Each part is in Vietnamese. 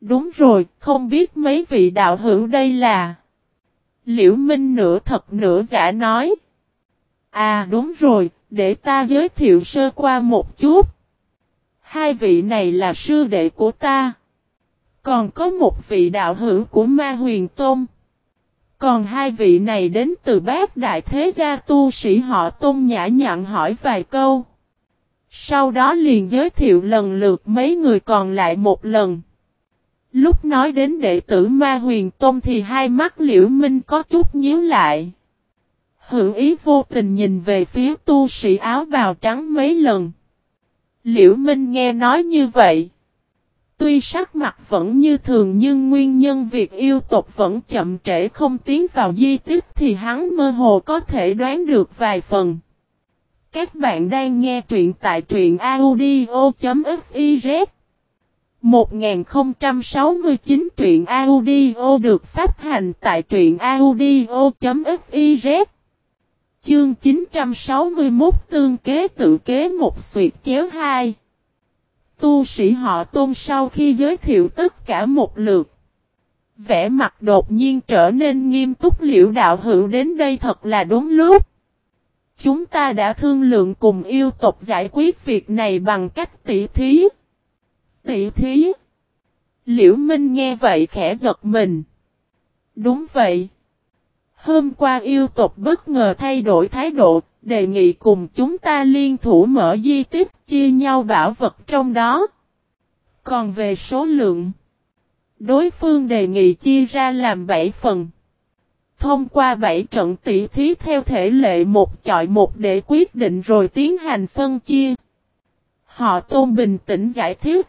Đúng rồi, không biết mấy vị đạo hữu đây là. Liễu Minh nửa thật nửa giả nói. À đúng rồi, để ta giới thiệu sơ qua một chút. Hai vị này là sư đệ của ta. Còn có một vị đạo hữu của Ma Huyền Tôn. Còn hai vị này đến từ Bát Đại Thế Gia tu sĩ họ Tôn nhã nhặn hỏi vài câu. Sau đó liền giới thiệu lần lượt mấy người còn lại một lần. Lúc nói đến đệ tử Ma Huyền Tôn thì hai mắt Liễu Minh có chút nhíu lại. Hữu ý vô tình nhìn về phía tu sĩ áo bào trắng mấy lần. Liễu Minh nghe nói như vậy. Tuy sắc mặt vẫn như thường nhưng nguyên nhân việc yêu tộc vẫn chậm trễ không tiến vào di tích thì hắn mơ hồ có thể đoán được vài phần. Các bạn đang nghe truyện tại truyện audio.fiz 1069 truyện audio được phát hành tại truyện audio.fiz Chương 961 tương kế tự kế một xuyệt chéo hai. Tu sĩ họ Tôn sau khi giới thiệu tất cả một lượt. Vẻ mặt đột nhiên trở nên nghiêm túc. Liễu đạo hữu đến đây thật là đúng lúc. Chúng ta đã thương lượng cùng yêu tộc giải quyết việc này bằng cách tỉ thí. Tỉ thí? Liễu Minh nghe vậy khẽ giật mình. Đúng vậy. Hôm qua yêu tộc bất ngờ thay đổi thái độ, đề nghị cùng chúng ta liên thủ mở di tích, chia nhau bảo vật trong đó. Còn về số lượng, đối phương đề nghị chia ra làm 7 phần. Thông qua 7 trận tỷ thí theo thể lệ một chọi một để quyết định rồi tiến hành phân chia. Họ Tôn bình tĩnh giải thích.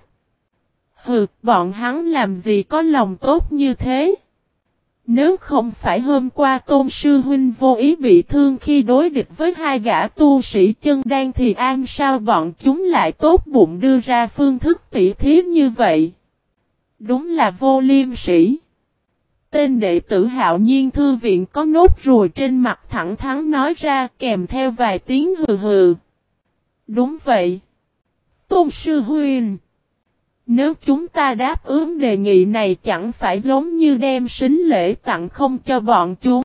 Hừ, bọn hắn làm gì có lòng tốt như thế? Nếu không phải hôm qua Tôn Sư Huynh vô ý bị thương khi đối địch với hai gã tu sĩ chân đan thì am sao bọn chúng lại tốt bụng đưa ra phương thức tỉ thí như vậy? Đúng là vô liêm sỉ. Tên đệ tử Hạo Nhiên Thư Viện có nốt ruồi trên mặt thẳng thắn nói ra kèm theo vài tiếng hừ hừ. Đúng vậy. Tôn Sư Huynh. Nếu chúng ta đáp ứng đề nghị này chẳng phải giống như đem sính lễ tặng không cho bọn chúng.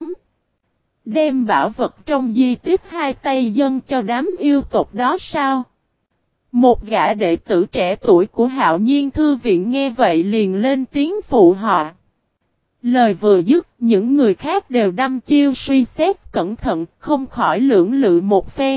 Đem bảo vật trong di tích hai tay dâng cho đám yêu tộc đó sao? Một gã đệ tử trẻ tuổi của Hạo Nhiên Thư Viện nghe vậy liền lên tiếng phụ họ. Lời vừa dứt, những người khác đều đăm chiêu suy xét cẩn thận, không khỏi lưỡng lự một phen.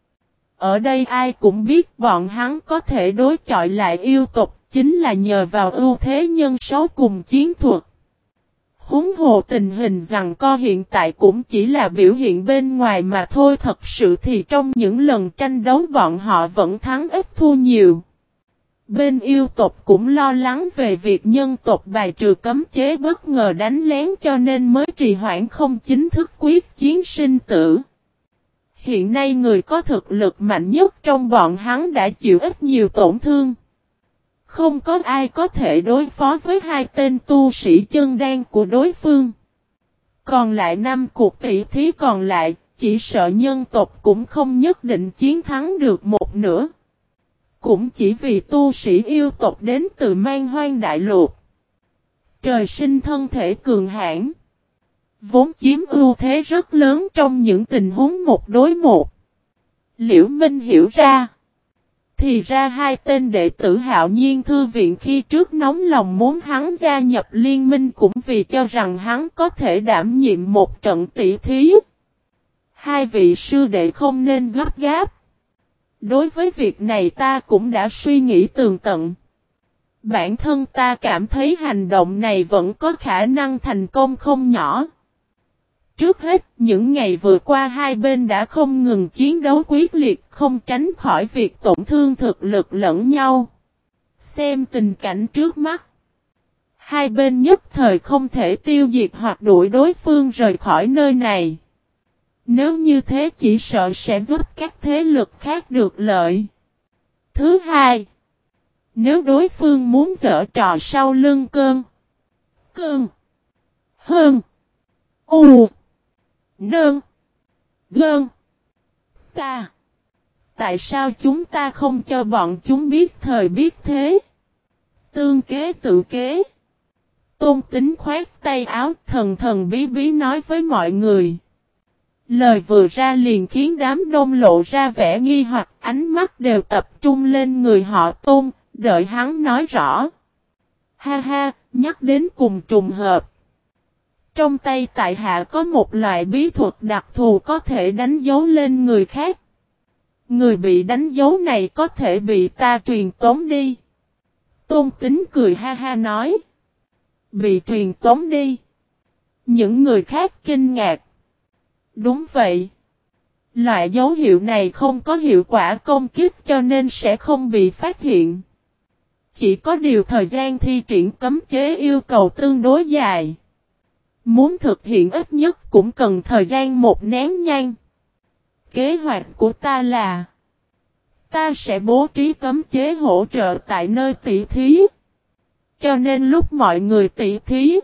Ở đây ai cũng biết bọn hắn có thể đối chọi lại yêu tộc chính là nhờ vào ưu thế nhân số cùng chiến thuật. Huống hồ tình hình rằng co hiện tại cũng chỉ là biểu hiện bên ngoài mà thôi, thật sự thì trong những lần tranh đấu bọn họ vẫn thắng ít thua nhiều. Bên yêu tộc cũng lo lắng về việc nhân tộc bài trừ cấm chế bất ngờ đánh lén cho nên mới trì hoãn không chính thức quyết chiến sinh tử. Hiện nay người có thực lực mạnh nhất trong bọn hắn đã chịu ít nhiều tổn thương. Không có ai có thể đối phó với hai tên tu sĩ chân đan của đối phương. Còn lại 5 cuộc tỷ thí còn lại, chỉ sợ nhân tộc cũng không nhất định chiến thắng được một nửa. Cũng chỉ vì tu sĩ yêu tộc đến từ Man Hoang Đại Lục. Trời sinh thân thể cường hãn. Vốn chiếm ưu thế rất lớn trong những tình huống một đối một. Liễu Minh hiểu ra. Thì ra hai tên đệ tử Hạo Nhiên Thư Viện khi trước nóng lòng muốn hắn gia nhập liên minh cũng vì cho rằng hắn có thể đảm nhiệm một trận tỷ thí. Hai vị sư đệ không nên gấp gáp. Đối với việc này ta cũng đã suy nghĩ tường tận. Bản thân ta cảm thấy hành động này vẫn có khả năng thành công không nhỏ. Trước hết, những ngày vừa qua hai bên đã không ngừng chiến đấu quyết liệt, không tránh khỏi việc tổn thương thực lực lẫn nhau. Xem tình cảnh trước mắt. Hai bên nhất thời không thể tiêu diệt hoặc đuổi đối phương rời khỏi nơi này. Nếu như thế chỉ sợ sẽ giúp các thế lực khác được lợi. Thứ hai, nếu đối phương muốn giở trò sau lưng hơn, nơn, gơn, ta. Tại sao chúng ta không cho bọn chúng biết thời biết thế? Tương kế tự kế. Tôn Tính khoát tay áo thần thần bí bí nói với mọi người. Lời vừa ra liền khiến đám đông lộ ra vẻ nghi hoặc, ánh mắt đều tập trung lên người họ Tôn, đợi hắn nói rõ. Ha ha, nhắc đến cùng trùng hợp. Trong tay tại hạ có một loại bí thuật đặc thù có thể đánh dấu lên người khác. Người bị đánh dấu này có thể bị ta truyền tống đi. Tôn Tính cười ha ha nói. Bị truyền tống đi. Những người khác kinh ngạc. Đúng vậy. Loại dấu hiệu này không có hiệu quả công kích cho nên sẽ không bị phát hiện. Chỉ có điều thời gian thi triển cấm chế yêu cầu tương đối dài. Muốn thực hiện ít nhất cũng cần thời gian một nén nhang. Kế hoạch của ta là ta sẽ bố trí cấm chế hỗ trợ tại nơi tỉ thí. Cho nên lúc mọi người tỉ thí,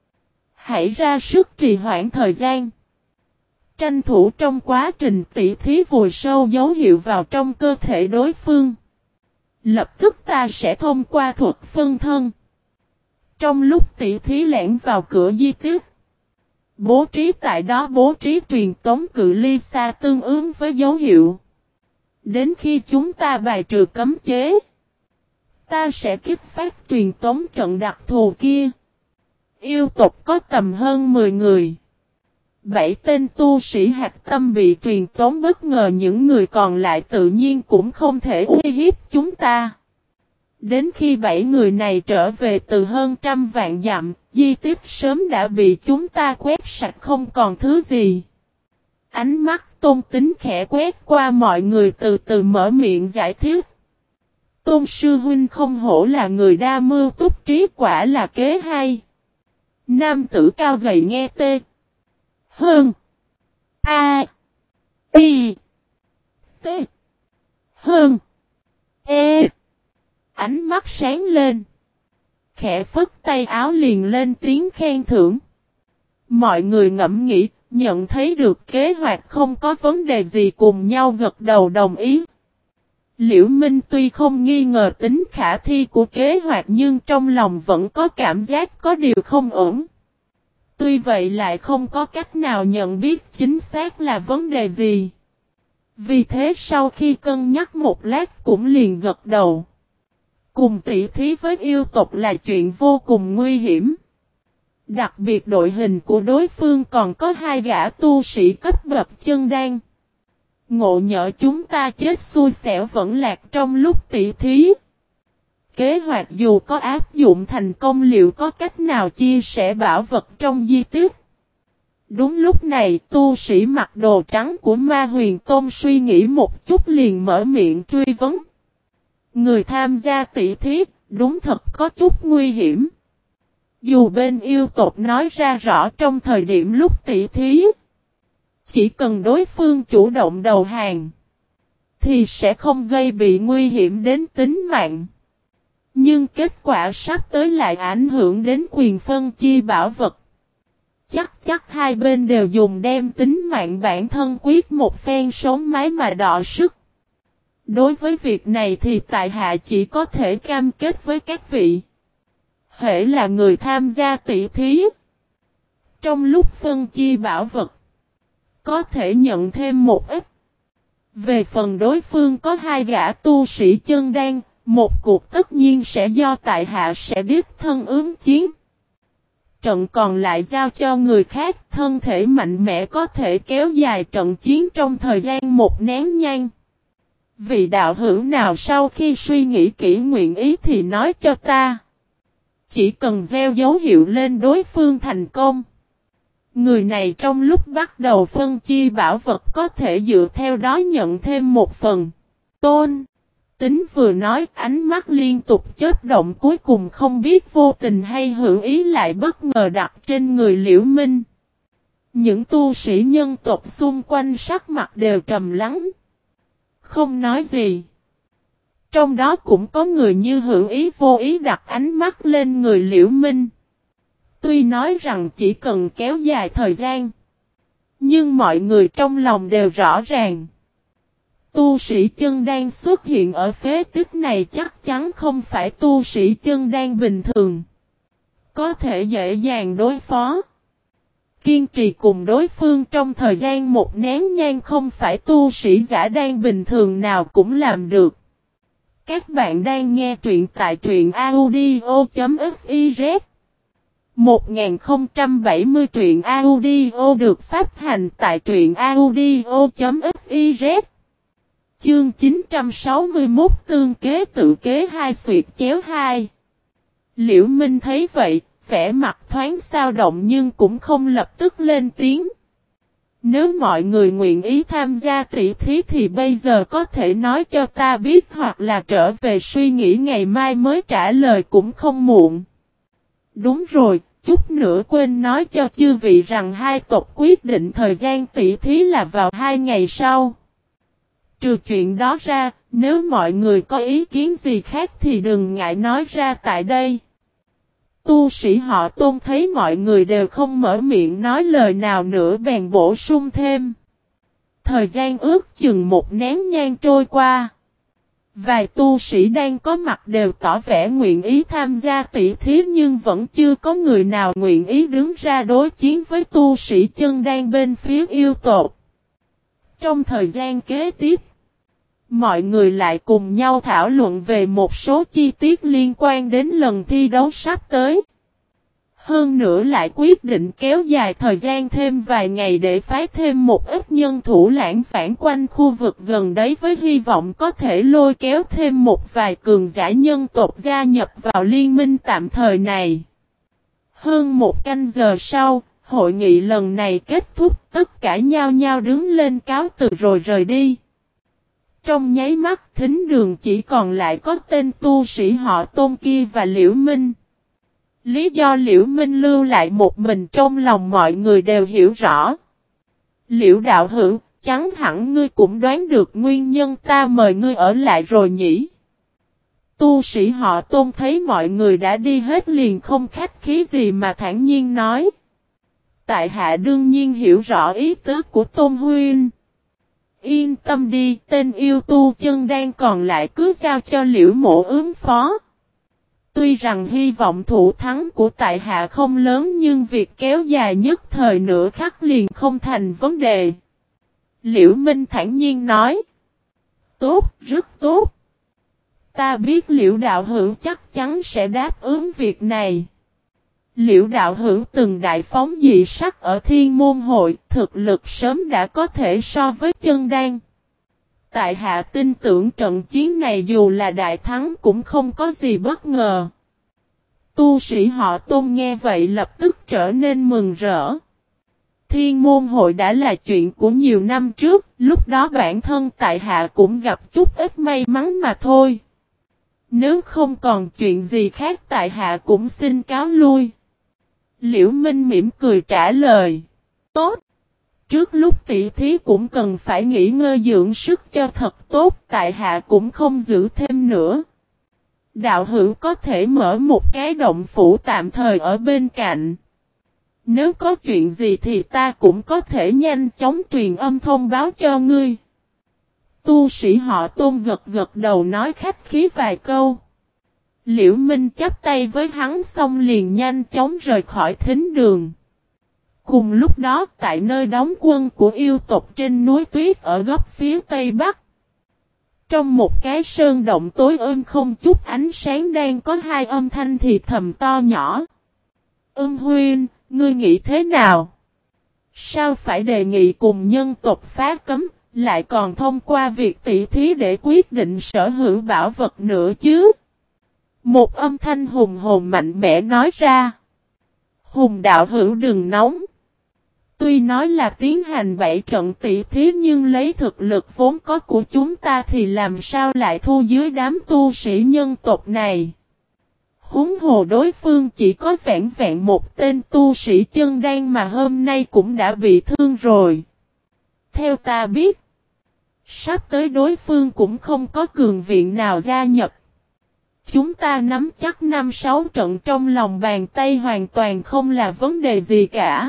hãy ra sức trì hoãn thời gian. Tranh thủ trong quá trình tỉ thí vùi sâu dấu hiệu vào trong cơ thể đối phương. Lập tức ta sẽ thông qua thuật phân thân. Trong lúc tỉ thí lẻn vào cửa di tích. Bố trí tại đó bố trí truyền tống cự ly xa tương ứng với dấu hiệu. Đến khi chúng ta bài trừ cấm chế, ta sẽ kích phát truyền tống trận đặc thù kia. Yêu tộc có tầm hơn 10 người. 7 tên tu sĩ hạt tâm bị truyền tống bất ngờ, những người còn lại tự nhiên cũng không thể uy hiếp chúng ta. Đến khi 7 người này trở về từ hơn 100 vạn dặm, di tích sớm đã bị chúng ta quét sạch không còn thứ gì. Ánh mắt Tôn Tính khẽ quét qua mọi người từ từ mở miệng giải thích. Tôn sư huynh không hổ là người đa mưu túc trí, quả là kế hay. Nam tử cao gầy nghe tê. Hơn. A. Y. T. Hơn. E. Ánh mắt sáng lên. Khẽ phất tay áo liền lên tiếng khen thưởng. Mọi người ngẫm nghĩ, nhận thấy được kế hoạch không có vấn đề gì, cùng nhau gật đầu đồng ý. Liễu Minh tuy không nghi ngờ tính khả thi của kế hoạch nhưng trong lòng vẫn có cảm giác có điều không ổn. Tuy vậy lại không có cách nào nhận biết chính xác là vấn đề gì. Vì thế sau khi cân nhắc một lát cũng liền gật đầu. Cùng tỉ thí với yêu tộc là chuyện vô cùng nguy hiểm. Đặc biệt đội hình của đối phương còn có 2 gã tu sĩ cấp bậc chân đan. Ngộ nhỡ chúng ta chết xui xẻo vẫn lạc trong lúc tỉ thí. Kế hoạch dù có áp dụng thành công liệu có cách nào chia sẻ bảo vật trong di tích? Đúng lúc này tu sĩ mặc đồ trắng của Ma Huyền Tôn suy nghĩ một chút liền mở miệng truy vấn. Người tham gia tỉ thí đúng thật có chút nguy hiểm. Dù bên yêu tộc nói ra rõ trong thời điểm lúc tỉ thí, chỉ cần đối phương chủ động đầu hàng, thì sẽ không gây bị nguy hiểm đến tính mạng. Nhưng kết quả sắp tới lại ảnh hưởng đến quyền phân chia bảo vật. Chắc hai bên đều dùng đem tính mạng bản thân quyết một phen sống mái mà đọ sức. Đối với việc này thì tại hạ chỉ có thể cam kết với các vị. Hễ là người tham gia tỉ thí, trong lúc phân chia bảo vật, có thể nhận thêm một ít. Về phần đối phương có 2 gã tu sĩ chân đan, một cuộc tất nhiên sẽ do tại hạ sẽ đích thân ứng chiến. Trận còn lại giao cho người khác, thân thể mạnh mẽ có thể kéo dài trận chiến trong thời gian một nén nhang. Vị đạo hữu nào sau khi suy nghĩ kỹ nguyện ý thì nói cho ta. Chỉ cần gieo dấu hiệu lên đối phương thành công. Người này trong lúc bắt đầu phân chia bảo vật có thể dựa theo đó nhận thêm một phần. Tôn Tính vừa nói, ánh mắt liên tục chớp động, cuối cùng không biết vô tình hay hữu ý lại bất ngờ đặt trên người Liễu Minh. Những tu sĩ nhân tộc xung quanh sắc mặt đều trầm lắng, không nói gì. Trong đó cũng có người như hữu ý vô ý đặt ánh mắt lên người Liễu Minh. Tuy nói rằng chỉ cần kéo dài thời gian, nhưng mọi người trong lòng đều rõ ràng. Tu sĩ chân đan xuất hiện ở phế tích này chắc chắn không phải tu sĩ chân đan bình thường. có thể dễ dàng đối phó. Kiên trì cùng đối phương trong thời gian một nén nhang không phải tu sĩ giả đan bình thường nào cũng làm được. Các bạn đang nghe truyện tại truyện audio.fiz 1070 truyện audio được phát hành tại truyện audio.fiz. Chương 961 tương kế tự kế hai xuyệt chéo hai. Liễu Minh thấy vậy, vẻ mặt thoáng xao động nhưng cũng không lập tức lên tiếng. Nếu mọi người nguyện ý tham gia tỷ thí thì bây giờ có thể nói cho ta biết hoặc là trở về suy nghĩ ngày mai mới trả lời cũng không muộn. Đúng rồi, chút nữa quên nói cho chư vị rằng hai tộc quyết định thời gian tỷ thí là vào 2 ngày sau. Trừ chuyện đó ra, nếu mọi người có ý kiến gì khác thì đừng ngại nói ra tại đây. Tu sĩ họ Tôn thấy mọi người đều không mở miệng nói lời nào nữa bèn bổ sung thêm. Thời gian ước chừng một nén nhang trôi qua. Vài tu sĩ đang có mặt đều tỏ vẻ nguyện ý tham gia tỷ thí nhưng vẫn chưa có người nào nguyện ý đứng ra đối chiến với tu sĩ chân đan bên phía yêu tộc. Trong thời gian kế tiếp, mọi người lại cùng nhau thảo luận về một số chi tiết liên quan đến lần thi đấu sắp tới. Hơn nữa lại quyết định kéo dài thời gian thêm vài ngày để phái thêm một ít nhân thủ lãng phản quanh khu vực gần đấy với hy vọng có thể lôi kéo thêm một vài cường giả nhân tộc gia nhập vào liên minh tạm thời này. Hơn một canh giờ sau, hội nghị lần này kết thúc, tất cả nhao nhao đứng lên cáo từ rồi rời đi. Trong nháy mắt thính đường chỉ còn lại có tên tu sĩ họ Tôn kia và Liễu Minh. Lý do Liễu Minh lưu lại một mình trong lòng mọi người đều hiểu rõ. Liễu đạo hữu, chắc hẳn ngươi cũng đoán được nguyên nhân ta mời ngươi ở lại rồi nhỉ. Tu sĩ họ Tôn thấy mọi người đã đi hết liền không khách khí gì mà thản nhiên nói. Tại hạ đương nhiên hiểu rõ ý tứ của Tôn huynh. Yên tâm đi, tên yêu tu chân đang còn lại cứ giao cho Liễu mộ ứng phó. Tuy rằng hy vọng thủ thắng của tại hạ không lớn nhưng việc kéo dài nhất thời nửa khắc liền không thành vấn đề. Liễu Minh thản nhiên nói. Tốt, rất tốt. Ta biết Liễu đạo hữu chắc chắn sẽ đáp ứng việc này. Liễu đạo hữu từng đại phóng dị sắc ở Thiên Môn Hội, thực lực sớm đã có thể so với chân đan. Tại hạ tin tưởng trận chiến này dù là đại thắng cũng không có gì bất ngờ. Tu sĩ họ Tôn nghe vậy lập tức trở nên mừng rỡ. Thiên Môn Hội đã là chuyện của nhiều năm trước, lúc đó bản thân tại hạ cũng gặp chút ít may mắn mà thôi. Nếu không còn chuyện gì khác tại hạ cũng xin cáo lui. Liễu Minh mỉm cười trả lời. Tốt. Trước lúc tỷ thí cũng cần phải nghỉ ngơi dưỡng sức cho thật tốt, tại hạ cũng không giữ thêm nữa. Đạo hữu có thể mở một cái động phủ tạm thời ở bên cạnh. Nếu có chuyện gì thì ta cũng có thể nhanh chóng truyền âm thông báo cho ngươi. Tu sĩ họ Tôn gật gật đầu nói khách khí vài câu. Liễu Minh chắp tay với hắn xong liền nhanh chóng rời khỏi thính đường. Cùng lúc đó tại nơi đóng quân của yêu tộc trên núi tuyết ở góc phía tây bắc. Trong một cái sơn động tối không chút ánh sáng đang có hai âm thanh thì thầm to nhỏ. Huynh, ngươi nghĩ thế nào? Sao phải đề nghị cùng nhân tộc phá cấm, lại còn thông qua việc tỷ thí để quyết định sở hữu bảo vật nữa chứ? Một âm thanh hùng hồn mạnh mẽ nói ra. Hùng đạo hữu đừng nóng. Tuy nói là tiến hành 7 trận tỷ thí nhưng lấy thực lực vốn có của chúng ta thì làm sao lại thua dưới đám tu sĩ nhân tộc này. Huống hồ đối phương chỉ có vẹn vẹn một tên tu sĩ chân đan mà hôm nay cũng đã bị thương rồi. Theo ta biết, sắp tới đối phương cũng không có cường viện nào gia nhập. Chúng ta nắm chắc 5-6 trận trong lòng bàn tay hoàn toàn không là vấn đề gì cả.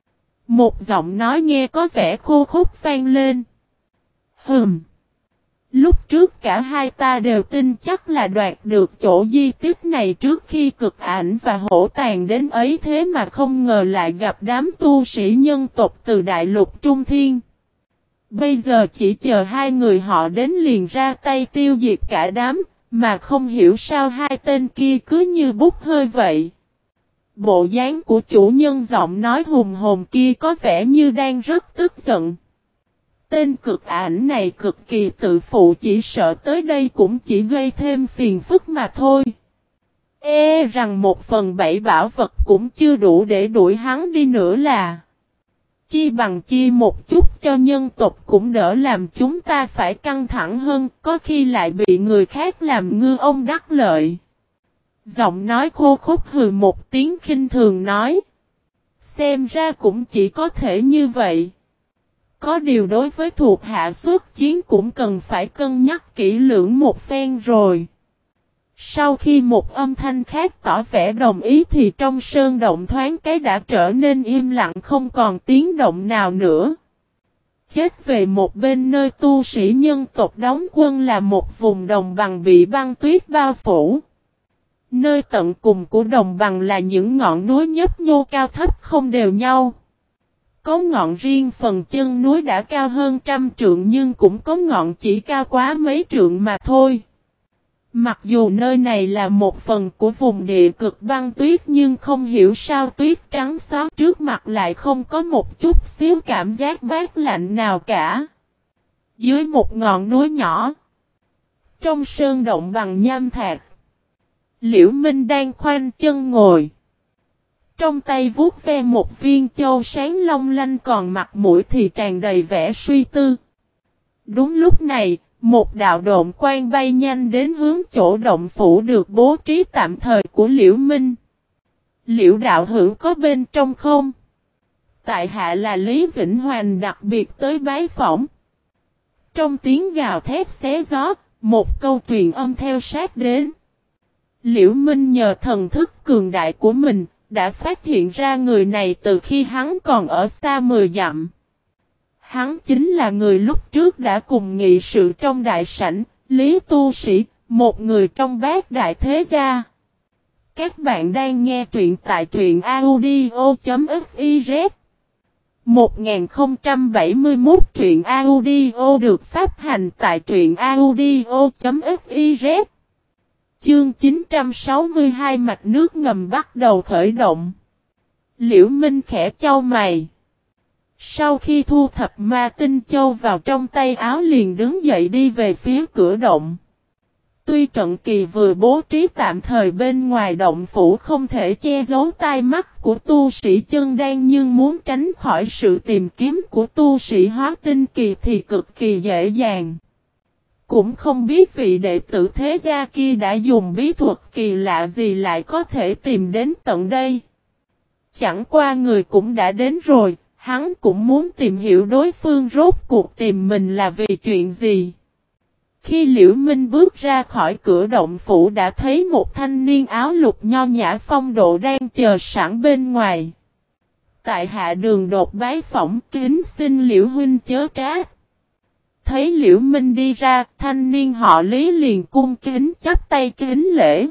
Một giọng nói nghe có vẻ khô khốc vang lên. Lúc trước cả hai ta đều tin chắc là đoạt được chỗ di tích này trước khi Cực Ảnh và Hổ Tàng đến ấy, thế mà không ngờ lại gặp đám tu sĩ nhân tộc từ đại lục Trung Thiên. Bây giờ chỉ chờ hai người họ đến liền ra tay tiêu diệt cả đám, mà không hiểu sao hai tên kia cứ như bút hơi vậy. Bộ dáng của chủ nhân giọng nói hùng hồn kia có vẻ như đang rất tức giận. Tên Cực Ảnh này cực kỳ tự phụ, chỉ sợ tới đây cũng chỉ gây thêm phiền phức mà thôi. Rằng 1/7 bảo vật cũng chưa đủ để đuổi hắn đi nữa là. Chi bằng chi một chút cho nhân tộc cũng đỡ làm chúng ta phải căng thẳng hơn, có khi lại bị người khác làm ngư ông đắc lợi. Giọng nói khô khốc hừ một tiếng khinh thường nói. Xem ra cũng chỉ có thể như vậy. Có điều đối với thuộc hạ xuất chiến cũng cần phải cân nhắc kỹ lưỡng một phen rồi. Sau khi một âm thanh khác tỏ vẻ đồng ý thì trong sơn động thoáng cái đã trở nên im lặng, không còn tiếng động nào nữa. Chết về một bên nơi tu sĩ nhân tộc đóng quân là một vùng đồng bằng bị băng tuyết bao phủ. Nơi tận cùng của đồng bằng là những ngọn núi nhấp nhô cao thấp không đều nhau. Có ngọn riêng phần chân núi đã cao hơn 100 trượng nhưng cũng có ngọn chỉ cao quá mấy trượng mà thôi. Mặc dù nơi này là một phần của vùng địa cực băng tuyết nhưng không hiểu sao tuyết trắng xóa trước mặt lại không có một chút xíu cảm giác mát lạnh nào cả. Dưới một ngọn núi nhỏ, trong sơn động bằng nham thạch, Liễu Minh đang khoanh chân ngồi. Trong tay vuốt ve một viên châu sáng long lanh, còn mặt mũi thì tràn đầy vẻ suy tư. Đúng lúc này, một đạo độn quang bay nhanh đến hướng chỗ động phủ được bố trí tạm thời của Liễu Minh. Liễu đạo hữu có bên trong không? Tại hạ là Lý Vĩnh Hoành đặc biệt tới bái phỏng. Trong tiếng gào thét xé gió, một câu truyền âm theo sát đến. Liễu Minh nhờ thần thức cường đại của mình, đã phát hiện ra người này từ khi hắn còn ở xa 10 dặm. Hắn chính là người lúc trước đã cùng nghị sự trong đại sảnh, Lý Tu Sĩ, một người trong bát đại thế gia. Các bạn đang nghe truyện tại truyện audio.fiz 1071 truyện audio được phát hành tại truyện audio.fiz. Chương 962 mạch nước ngầm bắt đầu khởi động. Liễu Minh khẽ chau mày. Sau khi thu thập ma tinh châu vào trong tay áo liền đứng dậy đi về phía cửa động. Tuy trận kỳ vừa bố trí tạm thời bên ngoài động phủ không thể che giấu tai mắt của tu sĩ chân đan, nhưng muốn tránh khỏi sự tìm kiếm của tu sĩ hóa tinh kỳ thì cực kỳ dễ dàng. Cũng không biết vị đệ tử thế gia kia đã dùng bí thuật kỳ lạ gì lại có thể tìm đến tận đây. Chẳng qua người cũng đã đến rồi, hắn cũng muốn tìm hiểu đối phương rốt cuộc tìm mình là vì chuyện gì. Khi Liễu Minh bước ra khỏi cửa động phủ đã thấy một thanh niên áo lục nho nhã phong độ đang chờ sẵn bên ngoài. Tại hạ Đường đột bái phỏng, kính xin Liễu huynh chớ trách. Thấy Liễu Minh đi ra, thanh niên họ Lý liền cung kính chắp tay kính lễ.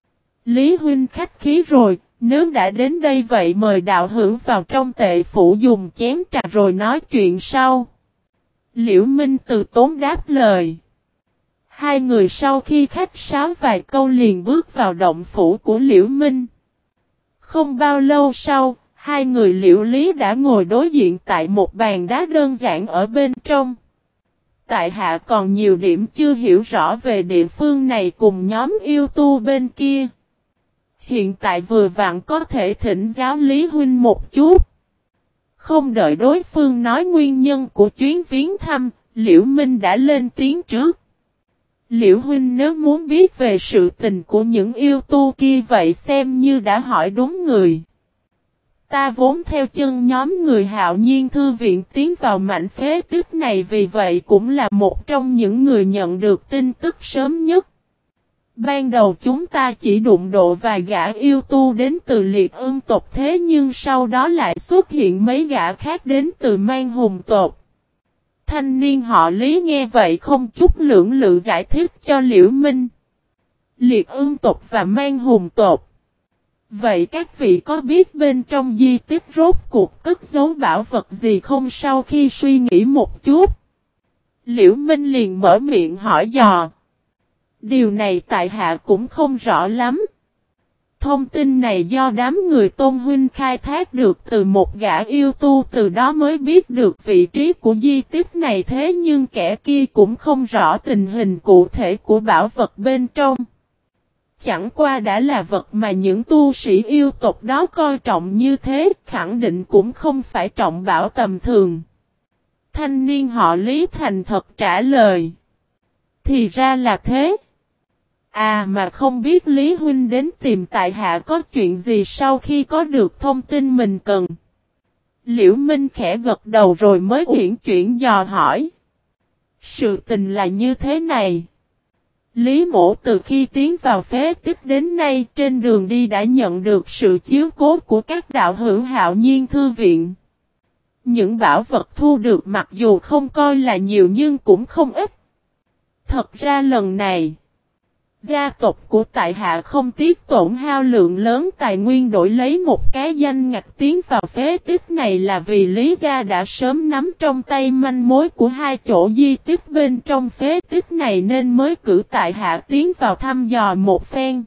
Lý huynh khách khí rồi, nếu đã đến đây vậy mời đạo hữu vào trong tệ phủ dùng chén trà rồi nói chuyện sau. Liễu Minh từ tốn đáp lời. Hai người sau khi khách sáo vài câu liền bước vào động phủ của Liễu Minh. Không bao lâu sau, hai người Liễu Lý đã ngồi đối diện tại một bàn đá đơn giản ở bên trong. Tại hạ còn nhiều điểm chưa hiểu rõ về địa phương này cùng nhóm yêu tu bên kia. Hiện tại vừa vặn có thể thỉnh giáo Lý huynh một chút. Không đợi đối phương nói nguyên nhân của chuyến viếng thăm, Liễu Minh đã lên tiếng trước. Liễu huynh nếu muốn biết về sự tình của những yêu tu kia vậy xem như đã hỏi đúng người. Ta vốn theo chân nhóm người Hạo Nhiên Thư viện tiến vào mảnh phế tích này, vì vậy cũng là một trong những người nhận được tin tức sớm nhất. Ban đầu chúng ta chỉ đụng độ vài gã yêu tu đến từ Liệt Ưng tộc, thế nhưng sau đó lại xuất hiện mấy gã khác đến từ Man Hùng tộc. Thanh niên họ Lý nghe vậy không chút lưỡng lự giải thích cho Liễu Minh. Liệt ương tộc và mang hùng tộc. Vậy các vị có biết bên trong di tích rốt cuộc cất giấu bảo vật gì không? Sau khi suy nghĩ một chút, Liễu Minh liền mở miệng hỏi dò. Điều này tại hạ cũng không rõ lắm. Thông tin này do đám người Tôn huynh khai thác được từ một gã yêu tu, từ đó mới biết được vị trí của di tích này, thế nhưng kẻ kia cũng không rõ tình hình cụ thể của bảo vật bên trong. Chẳng qua đã là vật mà những tu sĩ yêu tộc đó coi trọng như thế, khẳng định cũng không phải trọng bảo tầm thường. Thanh niên họ Lý thành thật trả lời. Thì ra là thế. À mà không biết Lý huynh đến tìm tại hạ có chuyện gì? Sau khi có được thông tin mình cần, Liễu Minh khẽ gật đầu rồi mới uyển chuyển dò hỏi. Sự tình là như thế này. Lý mỗ từ khi tiến vào phế tích đến nay, trên đường đi đã nhận được sự chiếu cố của các đạo hữu Hạo Nhiên Thư Viện. Những bảo vật thu được mặc dù không coi là nhiều nhưng cũng không ít. Thật ra lần này, gia tộc của tại hạ không tiếc tổn hao lượng lớn tài nguyên đổi lấy một cái danh ngạch tiến vào phế tích này là vì Lý gia đã sớm nắm trong tay manh mối của hai chỗ di tích bên trong phế tích này nên mới cử tại hạ tiến vào thăm dò một phen.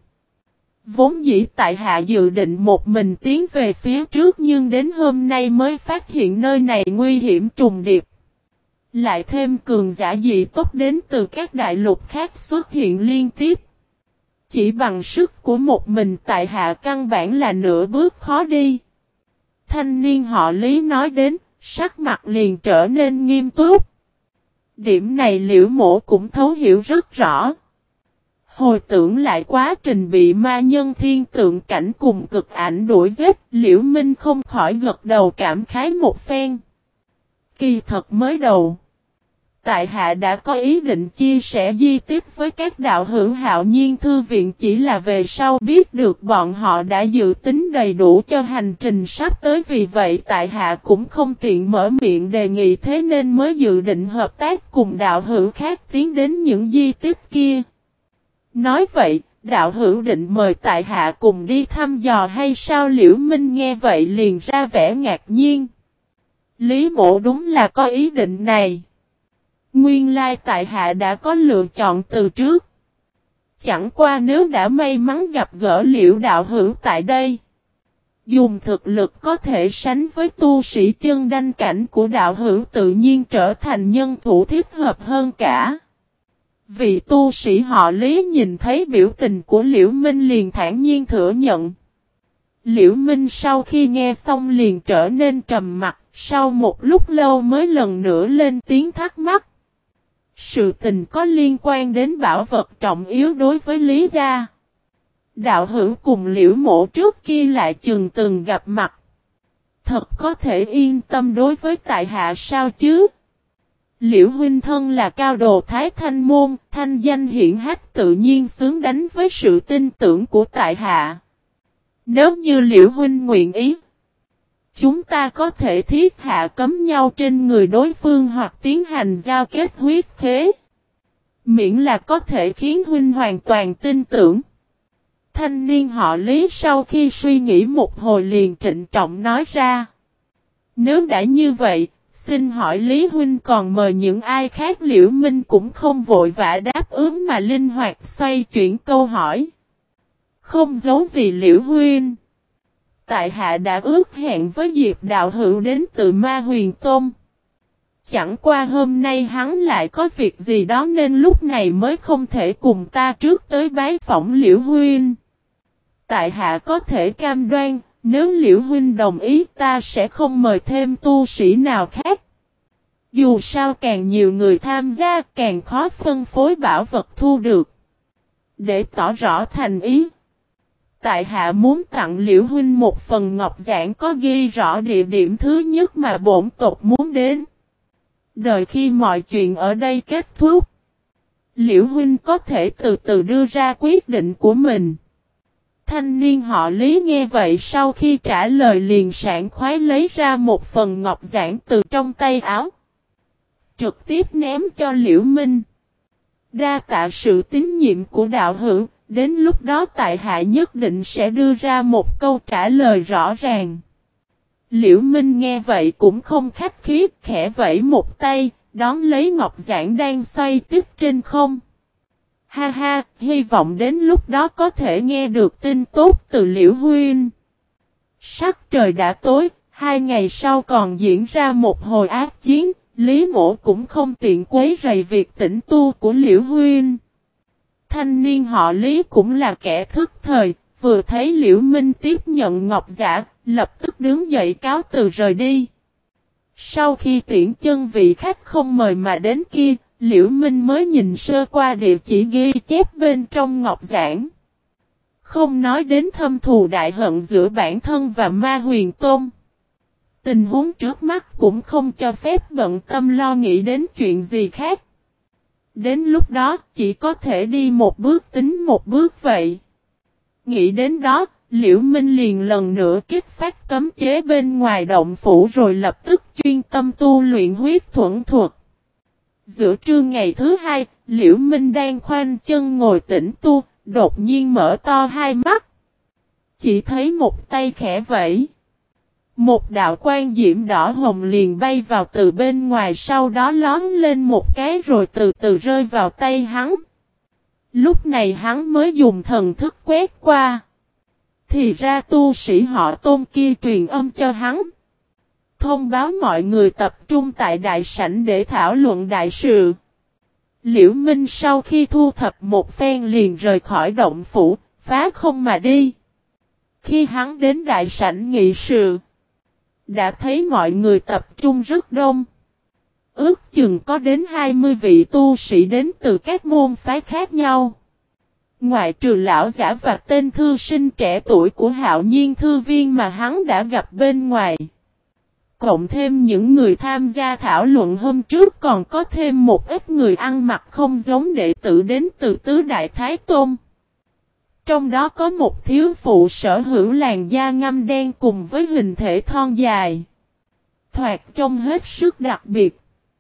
Vốn dĩ tại hạ dự định một mình tiến về phía trước nhưng đến hôm nay mới phát hiện nơi này nguy hiểm trùng điệp. Lại thêm cường giả dị tốc đến từ các đại lục khác xuất hiện liên tiếp. Chỉ bằng sức của một mình tại hạ căn bản là nửa bước khó đi. Thanh niên họ Lý nói đến, sắc mặt liền trở nên nghiêm túc. Điểm này Liễu mỗ cũng thấu hiểu rất rõ. Hồi tưởng lại quá trình bị ma nhân thiên tượng cảnh cùng cực ảnh đuổi giết, Liễu Minh không khỏi gật đầu cảm khái một phen. Kỳ thật mới đầu, tại hạ đã có ý định chia sẻ di tích với các đạo hữu Hạo Nhiên Thư Viện, chỉ là về sau biết được bọn họ đã dự tính đầy đủ cho hành trình sắp tới, vì vậy tại hạ cũng không tiện mở miệng đề nghị, thế nên mới dự định hợp tác cùng đạo hữu khác tiến đến những di tích kia. Nói vậy, đạo hữu định mời tại hạ cùng đi thăm dò hay sao? Liễu Minh nghe vậy liền ra vẻ ngạc nhiên. Lý mộ đúng là có ý định này. Nguyên lai tại hạ đã có lựa chọn từ trước. Chẳng qua nếu đã may mắn gặp gỡ Liễu đạo hữu tại đây, dùng thực lực có thể sánh với tu sĩ chân đanh cảnh của đạo hữu tự nhiên trở thành nhân thủ thích hợp hơn cả. Vị tu sĩ họ Lý nhìn thấy biểu tình của Liễu Minh liền thản nhiên thừa nhận. Liễu Minh sau khi nghe xong liền trở nên trầm mặc, sau một lúc lâu mới lần nữa lên tiếng thắc mắc. Sự tình có liên quan đến bảo vật trọng yếu đối với Lý gia. Đạo hữu cùng Liễu mộ trước kia lại chừng từng gặp mặt. Thật có thể yên tâm đối với tại hạ sao chứ? Liễu huynh thân là cao đồ Thái Thanh môn, thanh danh hiển hách tự nhiên xứng đánh với sự tin tưởng của tại hạ. Nếu như Liễu huynh nguyện ý, chúng ta có thể thiết hạ cấm nhau trên người đối phương hoặc tiến hành giao kết huyết khế. Miễn là có thể khiến huynh hoàn toàn tin tưởng. Thanh niên họ Lý sau khi suy nghĩ một hồi liền trịnh trọng nói ra. Nếu đã như vậy, xin hỏi Lý huynh còn mời những ai khác? Liễu Minh cũng không vội vã đáp ứng mà linh hoạt xoay chuyển câu hỏi. Không giấu gì Liễu huynh. Tại hạ đã ước hẹn với Diệp đạo hữu đến từ Ma Huyền Tôn. Chẳng qua hôm nay hắn lại có việc gì đó nên lúc này mới không thể cùng ta trước tới bái phỏng Liễu huynh. Tại hạ có thể cam đoan, nếu Liễu huynh đồng ý ta sẽ không mời thêm tu sĩ nào khác. Dù sao càng nhiều người tham gia càng khó phân phối bảo vật thu được. Để tỏ rõ thành ý, tại hạ muốn tặng Liễu huynh một phần ngọc giản có ghi rõ địa điểm thứ nhất mà bổn tộc muốn đến. Đợi khi mọi chuyện ở đây kết thúc, Liễu huynh có thể từ từ đưa ra quyết định của mình. Thanh niên họ Lý nghe vậy sau khi trả lời liền sảng khoái lấy ra một phần ngọc giản từ trong tay áo. trực tiếp ném cho Liễu Minh. Đa tạ sự tín nhiệm của đạo hữu, đến lúc đó tại hạ nhất định sẽ đưa ra một câu trả lời rõ ràng. Liễu Minh nghe vậy cũng không khách khí, khẽ vẫy một tay, đón lấy ngọc giản đang xoay tiếp trên không. Ha ha, hy vọng đến lúc đó có thể nghe được tin tốt từ Liễu huynh. Sắc trời đã tối, 2 ngày sau còn diễn ra một hồi ác chiến, Lý Mỗ cũng không tiện quấy rầy việc tĩnh tu của Liễu huynh. Thanh niên họ Lý cũng là kẻ thức thời, vừa thấy Liễu Minh tiếp nhận ngọc giả, lập tức đứng dậy cáo từ rời đi. Sau khi tiễn chân vị khách không mời mà đến kia, Liễu Minh mới nhìn sơ qua địa chỉ ghi chép bên trong ngọc giản. Không nói đến thâm thù đại hận giữa bản thân và Ma Huyền Tôn. Tình huống trước mắt cũng không cho phép bận tâm lo nghĩ đến chuyện gì khác. Đến lúc đó chỉ có thể đi một bước tính một bước vậy. Nghĩ đến đó, Liễu Minh liền lần nữa kích phát cấm chế bên ngoài động phủ rồi lập tức chuyên tâm tu luyện huyết thuẫn thuật. Giữa trưa ngày thứ 2, Liễu Minh đang khoanh chân ngồi tĩnh tu, đột nhiên mở to hai mắt. Chỉ thấy một tay khẽ vẫy. Một đạo quang diễm đỏ hồng liền bay vào từ bên ngoài, sau đó lón lên một cái rồi từ từ rơi vào tay hắn. Lúc này hắn mới dùng thần thức quét qua. Thì ra tu sĩ họ Tôn kia truyền âm cho hắn. Thông báo mọi người tập trung tại đại sảnh để thảo luận đại sự. Liễu Minh sau khi thu thập một phen liền rời khỏi động phủ, phá không mà đi. Khi hắn đến đại sảnh nghị sự, đã thấy mọi người tập trung rất đông. Ước chừng có đến 20 vị tu sĩ đến từ các môn phái khác nhau. Ngoại trừ lão giả và tên thư sinh trẻ tuổi của Hạo Nhiên thư viên mà hắn đã gặp bên ngoài. Cộng thêm những người tham gia thảo luận hôm trước, còn có thêm một ít người ăn mặc không giống đệ tử đến từ Tứ Đại Thái Tôn. Trong đó có một thiếu phụ sở hữu làn da ngăm đen cùng với hình thể thon dài. Thoạt trông hết sức đặc biệt.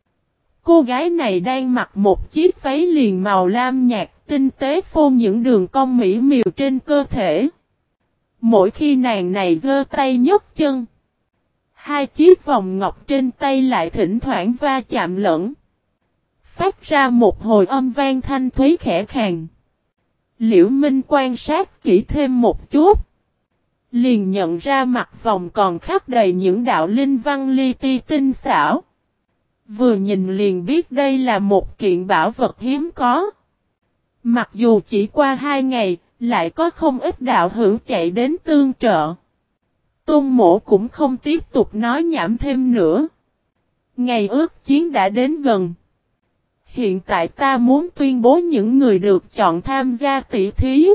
Cô gái này đang mặc một chiếc váy liền màu lam nhạt, tinh tế phô những đường cong mỹ miều trên cơ thể. Mỗi khi nàng này giơ tay nhấc chân, hai chiếc vòng ngọc trên tay lại thỉnh thoảng va chạm lẫn, phát ra một hồi âm vang thanh thúy khẽ khàng. Liễu Minh quan sát kỹ thêm một chút, liền nhận ra mặt vòng còn khắc đầy những đạo linh văn li ti tinh xảo. Vừa nhìn liền biết đây là một kiện bảo vật hiếm có. Mặc dù chỉ qua 2 ngày, lại có không ít đạo hữu chạy đến tương trợ. Tôn Mỗ cũng không tiếp tục nói nhảm thêm nữa. Ngày ước chiến đã đến gần. Hiện tại ta muốn tuyên bố những người được chọn tham gia tỷ thí.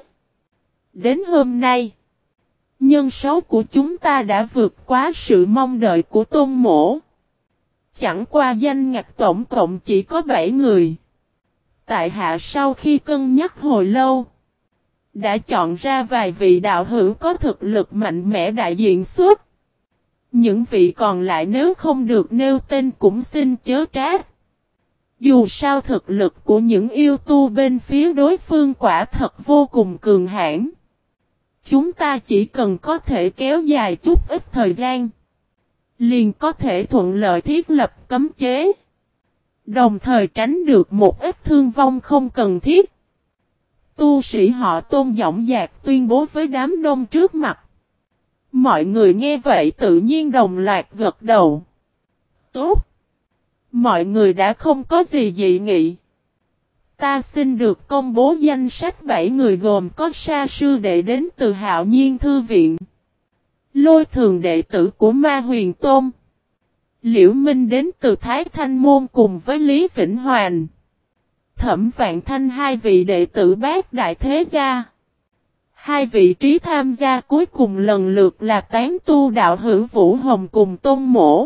Đến hôm nay, nhân số của chúng ta đã vượt quá sự mong đợi của Tôn Mỗ. Chẳng qua danh ngạch tổng cộng chỉ có 7 người. Tại hạ sau khi cân nhắc hồi lâu, đã chọn ra vài vị đạo hữu có thực lực mạnh mẽ đại diện xuất. Những vị còn lại nếu không được nêu tên cũng xin chớ trách. Dù sao thực lực của những yêu tu bên phía đối phương quả thật vô cùng cường hãn. Chúng ta chỉ cần có thể kéo dài chút ít thời gian, liền có thể thuận lợi thiết lập cấm chế, đồng thời tránh được một ít thương vong không cần thiết. Tu sĩ họ Tôn dõng dạc tuyên bố với đám đông trước mặt. Mọi người nghe vậy tự nhiên đồng loạt gật đầu. Tốt! Mọi người đã không có gì dị nghị. Ta xin được công bố danh sách 7 người gồm có Sa sư đệ đến từ Hạo Nhiên thư viện, Lôi Thường đệ tử của Ma Huyền Tôn, Liễu Minh đến từ Thái Thanh môn cùng với Lý Vĩnh Hoàn, Thẩm Vạn Thanh 2 vị đệ tử Bát Đại Thế Gia. 2 vị trí tham gia cuối cùng lần lượt là Tán Tu đạo hữu Vũ Hồng cùng Tôn Mỗ.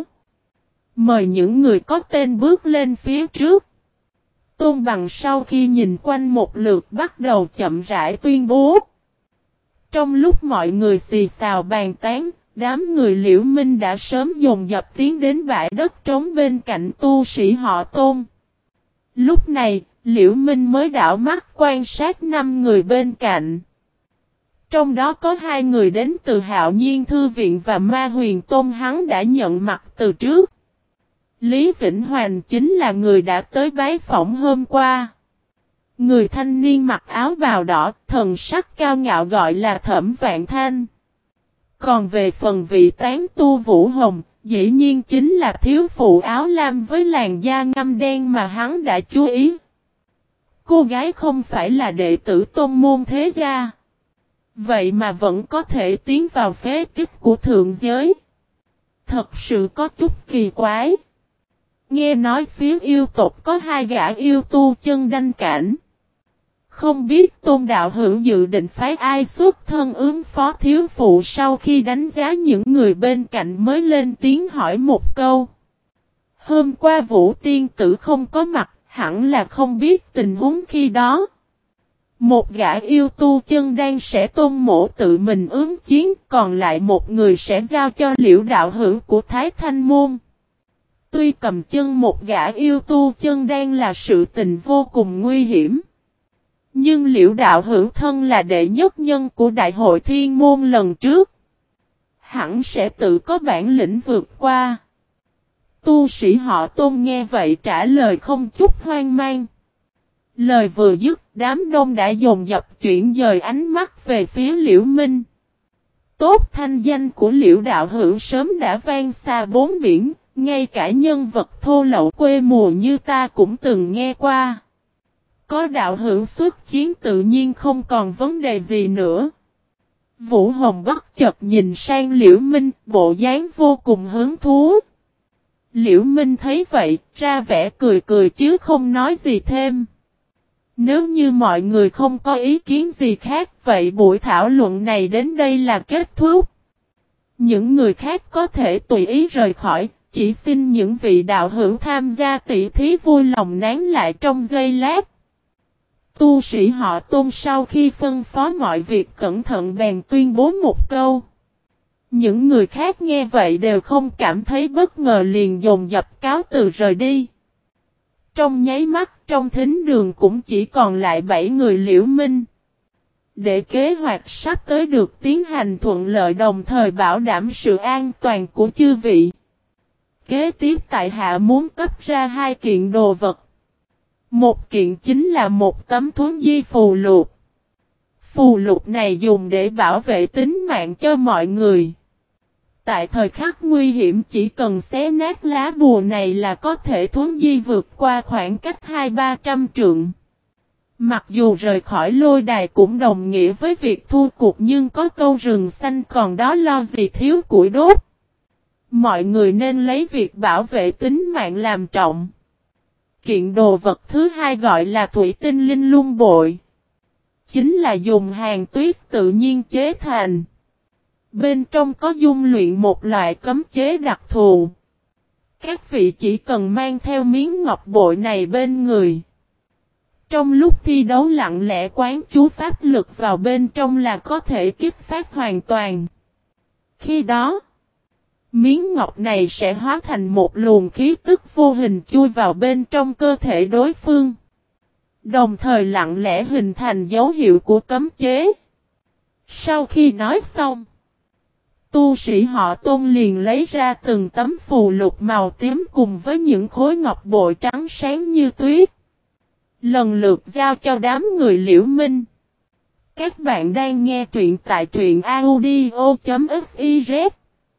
Mời những người có tên bước lên phía trước. Tôn Bằng sau khi nhìn quanh một lượt bắt đầu chậm rãi tuyên bố. Trong lúc mọi người xì xào bàn tán, đám người Liễu Minh đã sớm dồn dập tiến đến bãi đất trống bên cạnh tu sĩ họ Tôn. Lúc này, Liễu Minh mới đảo mắt quan sát 5 người bên cạnh. Trong đó có 2 người đến từ Hạo Nhiên Thư Viện và Ma Huyền Tôn hắn đã nhận mặt từ trước. Lý Vĩnh Hoành chính là người đã tới bái phỏng hôm qua. Người thanh niên mặc áo bào đỏ, thần sắc cao ngạo gọi là Thẩm Vạn Thanh. Còn về phần vị tán tu Vũ Hồng, dĩ nhiên chính là thiếu phụ áo lam với làn da ngăm đen mà hắn đã chú ý. Cô gái không phải là đệ tử tôn môn thế gia. Vậy mà vẫn có thể tiến vào phế tích của thượng giới. Thật sự có chút kỳ quái. Nghe nói phía yêu tộc có 2 gã yêu tu chân đanh cảnh. Không biết Tôn đạo hữu dự định phái ai xuất thân ứng phó thiếu phụ sau khi đánh giá những người bên cạnh mới lên tiếng hỏi một câu. Hôm qua Vũ Tiên Tử không có mặt, hẳn là không biết tình huống khi đó. Một gã yêu tu chân đan sẽ Tôn mỗ tự mình ứng chiến, còn lại một người sẽ giao cho Liễu đạo hữu của Thái Thanh Môn. Tuy cầm chân một gã yêu tu chân đan là sự tình vô cùng nguy hiểm. Nhưng Liễu đạo hữu thân là đệ nhất nhân của Đại hội Thiên Môn lần trước. Hẳn sẽ tự có bản lĩnh vượt qua. Tu sĩ họ Tôn nghe vậy trả lời không chút hoang mang. Lời vừa dứt, đám đông đã dồn dập chuyển dời ánh mắt về phía Liễu Minh. Tốt thanh danh của Liễu đạo hữu sớm đã vang xa bốn biển, ngay cả nhân vật thô lậu quê mùa như ta cũng từng nghe qua. Có đạo hữu xuất chiến tự nhiên không còn vấn đề gì nữa. Vũ Hồng bất chợt nhìn sang Liễu Minh, bộ dáng vô cùng hứng thú. Liễu Minh thấy vậy, ra vẻ cười cười chứ không nói gì thêm. Nếu như mọi người không có ý kiến gì khác, vậy buổi thảo luận này đến đây là kết thúc. Những người khác có thể tùy ý rời khỏi, chỉ xin những vị đạo hữu tham gia tỷ thí vui lòng nán lại trong giây lát. Tu sĩ họ Tôn sau khi phân phó mọi việc cẩn thận bèn tuyên bố một câu. Những người khác nghe vậy đều không cảm thấy bất ngờ liền dồn dập cáo từ rời đi. Trong nháy mắt trong thính đường cũng chỉ còn lại 7 người Liễu Minh. Để kế hoạch sắp tới được tiến hành thuận lợi đồng thời bảo đảm sự an toàn của chư vị. Kế tiếp tại hạ muốn cấp ra 2 kiện đồ vật. Một kiện chính là một tấm thuấn di phù lục. Phù lục này dùng để bảo vệ tính mạng cho mọi người. Tại thời khắc nguy hiểm chỉ cần xé nát lá bùa này là có thể thuấn di vượt qua khoảng cách 200-300 trượng. Mặc dù rời khỏi lôi đài cũng đồng nghĩa với việc thua cuộc nhưng có câu rừng xanh còn đó lo gì thiếu củi đốt. Mọi người nên lấy việc bảo vệ tính mạng làm trọng. Kiện đồ vật thứ hai gọi là thủy tinh linh lung bội. Chính là dùng hàn tuyết tự nhiên chế thành. Bên trong có dung luyện một loại cấm chế đặc thù. Các vị chỉ cần mang theo miếng ngọc bội này bên người. Trong lúc thi đấu lặng lẽ quán chú pháp lực vào bên trong là có thể kích phát hoàn toàn. Khi đó, miếng ngọc này sẽ hóa thành một luồng khí tức vô hình chui vào bên trong cơ thể đối phương. Đồng thời lặng lẽ hình thành dấu hiệu của cấm chế. Sau khi nói xong, tu sĩ họ Tôn liền lấy ra từng tấm phù lục màu tím cùng với những khối ngọc bội trắng sáng như tuyết. Lần lượt giao cho đám người Liễu Minh. Các bạn đang nghe truyện tại truyện audio.fiz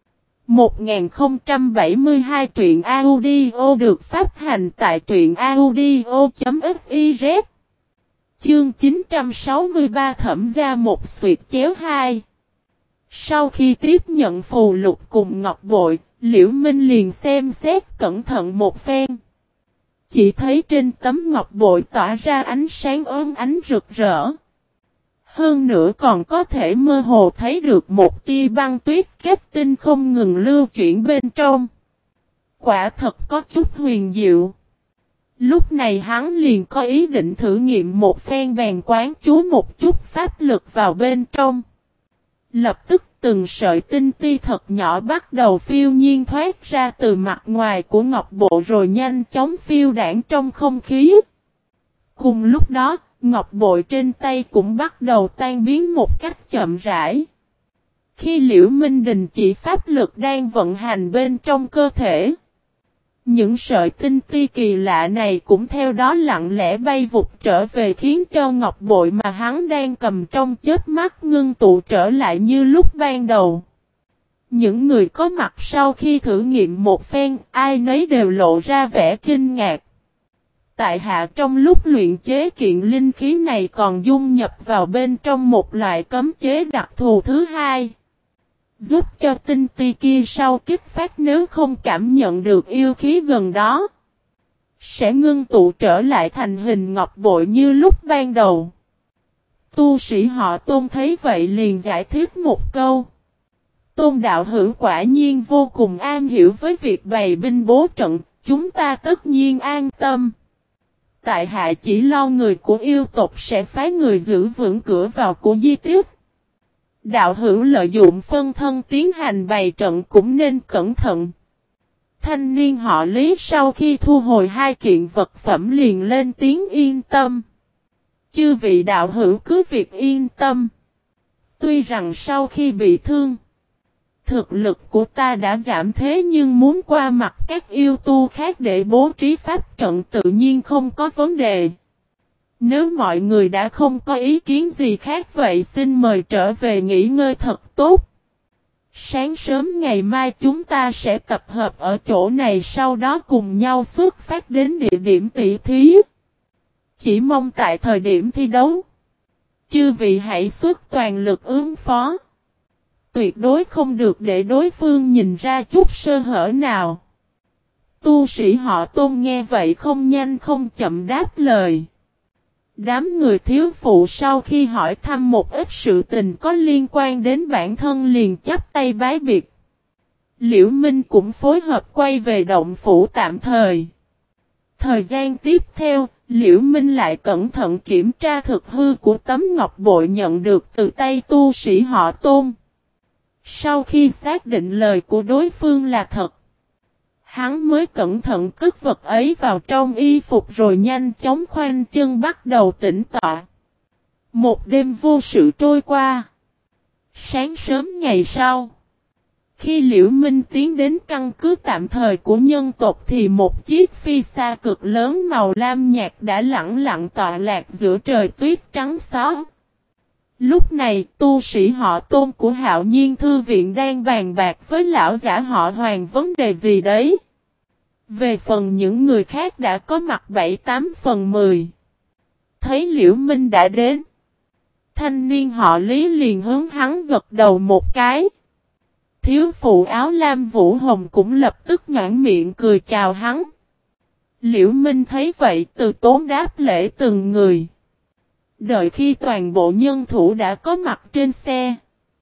1072 truyện audio được phát hành tại truyện audio.fiz. Chương 963 Thẩm gia một xuyệt chéo 2. Sau khi tiếp nhận phù lục cùng ngọc bội, Liễu Minh liền xem xét cẩn thận một phen. Chỉ thấy trên tấm ngọc bội tỏa ra ánh sáng óng ánh rực rỡ. Hơn nữa còn có thể mơ hồ thấy được một tia băng tuyết kết tinh không ngừng lưu chuyển bên trong. Quả thật có chút huyền diệu. Lúc này hắn liền có ý định thử nghiệm một phen bèn quán chú một chút pháp lực vào bên trong. Lập tức từng sợi tinh ti thật nhỏ bắt đầu phiêu nhiên thoát ra từ mặt ngoài của ngọc bội rồi nhanh chóng phiêu đãng trong không khí. Cùng lúc đó, ngọc bội trên tay cũng bắt đầu tan biến một cách chậm rãi. Khi Liễu Minh đình chỉ pháp lực đang vận hành bên trong cơ thể, những sợi tinh ti kỳ lạ này cũng theo đó lặng lẽ bay vụt trở về khiến cho ngọc bội mà hắn đang cầm trong chớp mắt ngưng tụ trở lại như lúc ban đầu. Những người có mặt sau khi thử nghiệm một phen, ai nấy đều lộ ra vẻ kinh ngạc. Tại hạ trong lúc luyện chế kiện linh khí này còn dung nhập vào bên trong một loại cấm chế đặc thù thứ hai, giúp cho tinh ti kia sau kích phát nếu không cảm nhận được yêu khí gần đó, sẽ ngưng tụ trở lại thành hình ngọc bội như lúc ban đầu. Tu sĩ họ Tôn thấy vậy liền giải thích một câu. Tôn đạo hữu quả nhiên vô cùng am hiểu với việc bày binh bố trận, chúng ta tất nhiên an tâm. Tại hạ chỉ lo người của yêu tộc sẽ phái người giữ vững cửa vào của di tích. Đạo hữu lợi dụng phân thân tiến hành bày trận cũng nên cẩn thận. Thanh niên họ Lý sau khi thu hồi hai kiện vật phẩm liền lên tiếng yên tâm. Chư vị đạo hữu cứ việc yên tâm. Tuy rằng sau khi bị thương, thực lực của ta đã giảm thế nhưng muốn qua mặt các yêu tu khác để bố trí pháp trận tự nhiên không có vấn đề. Nếu mọi người đã không có ý kiến gì khác vậy xin mời trở về nghỉ ngơi thật tốt. Sáng sớm ngày mai chúng ta sẽ tập hợp ở chỗ này sau đó cùng nhau xuất phát đến địa điểm tỷ thí. Chỉ mong tại thời điểm thi đấu, chư vị hãy xuất toàn lực ứng phó. Tuyệt đối không được để đối phương nhìn ra chút sơ hở nào. Tu sĩ họ Tôn nghe vậy không nhanh không chậm đáp lời. Đám người thiếu phụ sau khi hỏi thăm một ít sự tình có liên quan đến bản thân liền chắp tay bái biệt. Liễu Minh cũng phối hợp quay về động phủ tạm thời. Thời gian tiếp theo, Liễu Minh lại cẩn thận kiểm tra thực hư của tấm ngọc bội nhận được từ tay tu sĩ họ Tôn. Sau khi xác định lời của đối phương là thật, hắn mới cẩn thận cất vật ấy vào trong y phục rồi nhanh chóng khoanh chân bắt đầu tĩnh tọa. Một đêm vô sự trôi qua. Sáng sớm ngày sau, khi Liễu Minh tiến đến căn cứ tạm thời của nhân tộc thì một chiếc phi xa cực lớn màu lam nhạt đã lẳng lặng tọa lạc giữa trời tuyết trắng xóa. Lúc này, tu sĩ họ Tôn của Hạo Nhiên Thư Viện đang bàn bạc với lão giả họ Hoàng vấn đề gì đấy. Về phần những người khác đã có mặt 7-8/10. Thấy Liễu Minh đã đến, thanh niên họ Lý liền hướng hắn gật đầu một cái. Thiếu phụ áo lam Vũ Hồng cũng lập tức nhãn miệng cười chào hắn. Liễu Minh thấy vậy từ tốn đáp lễ từng người. Đợi khi toàn bộ nhân thủ đã có mặt trên xe,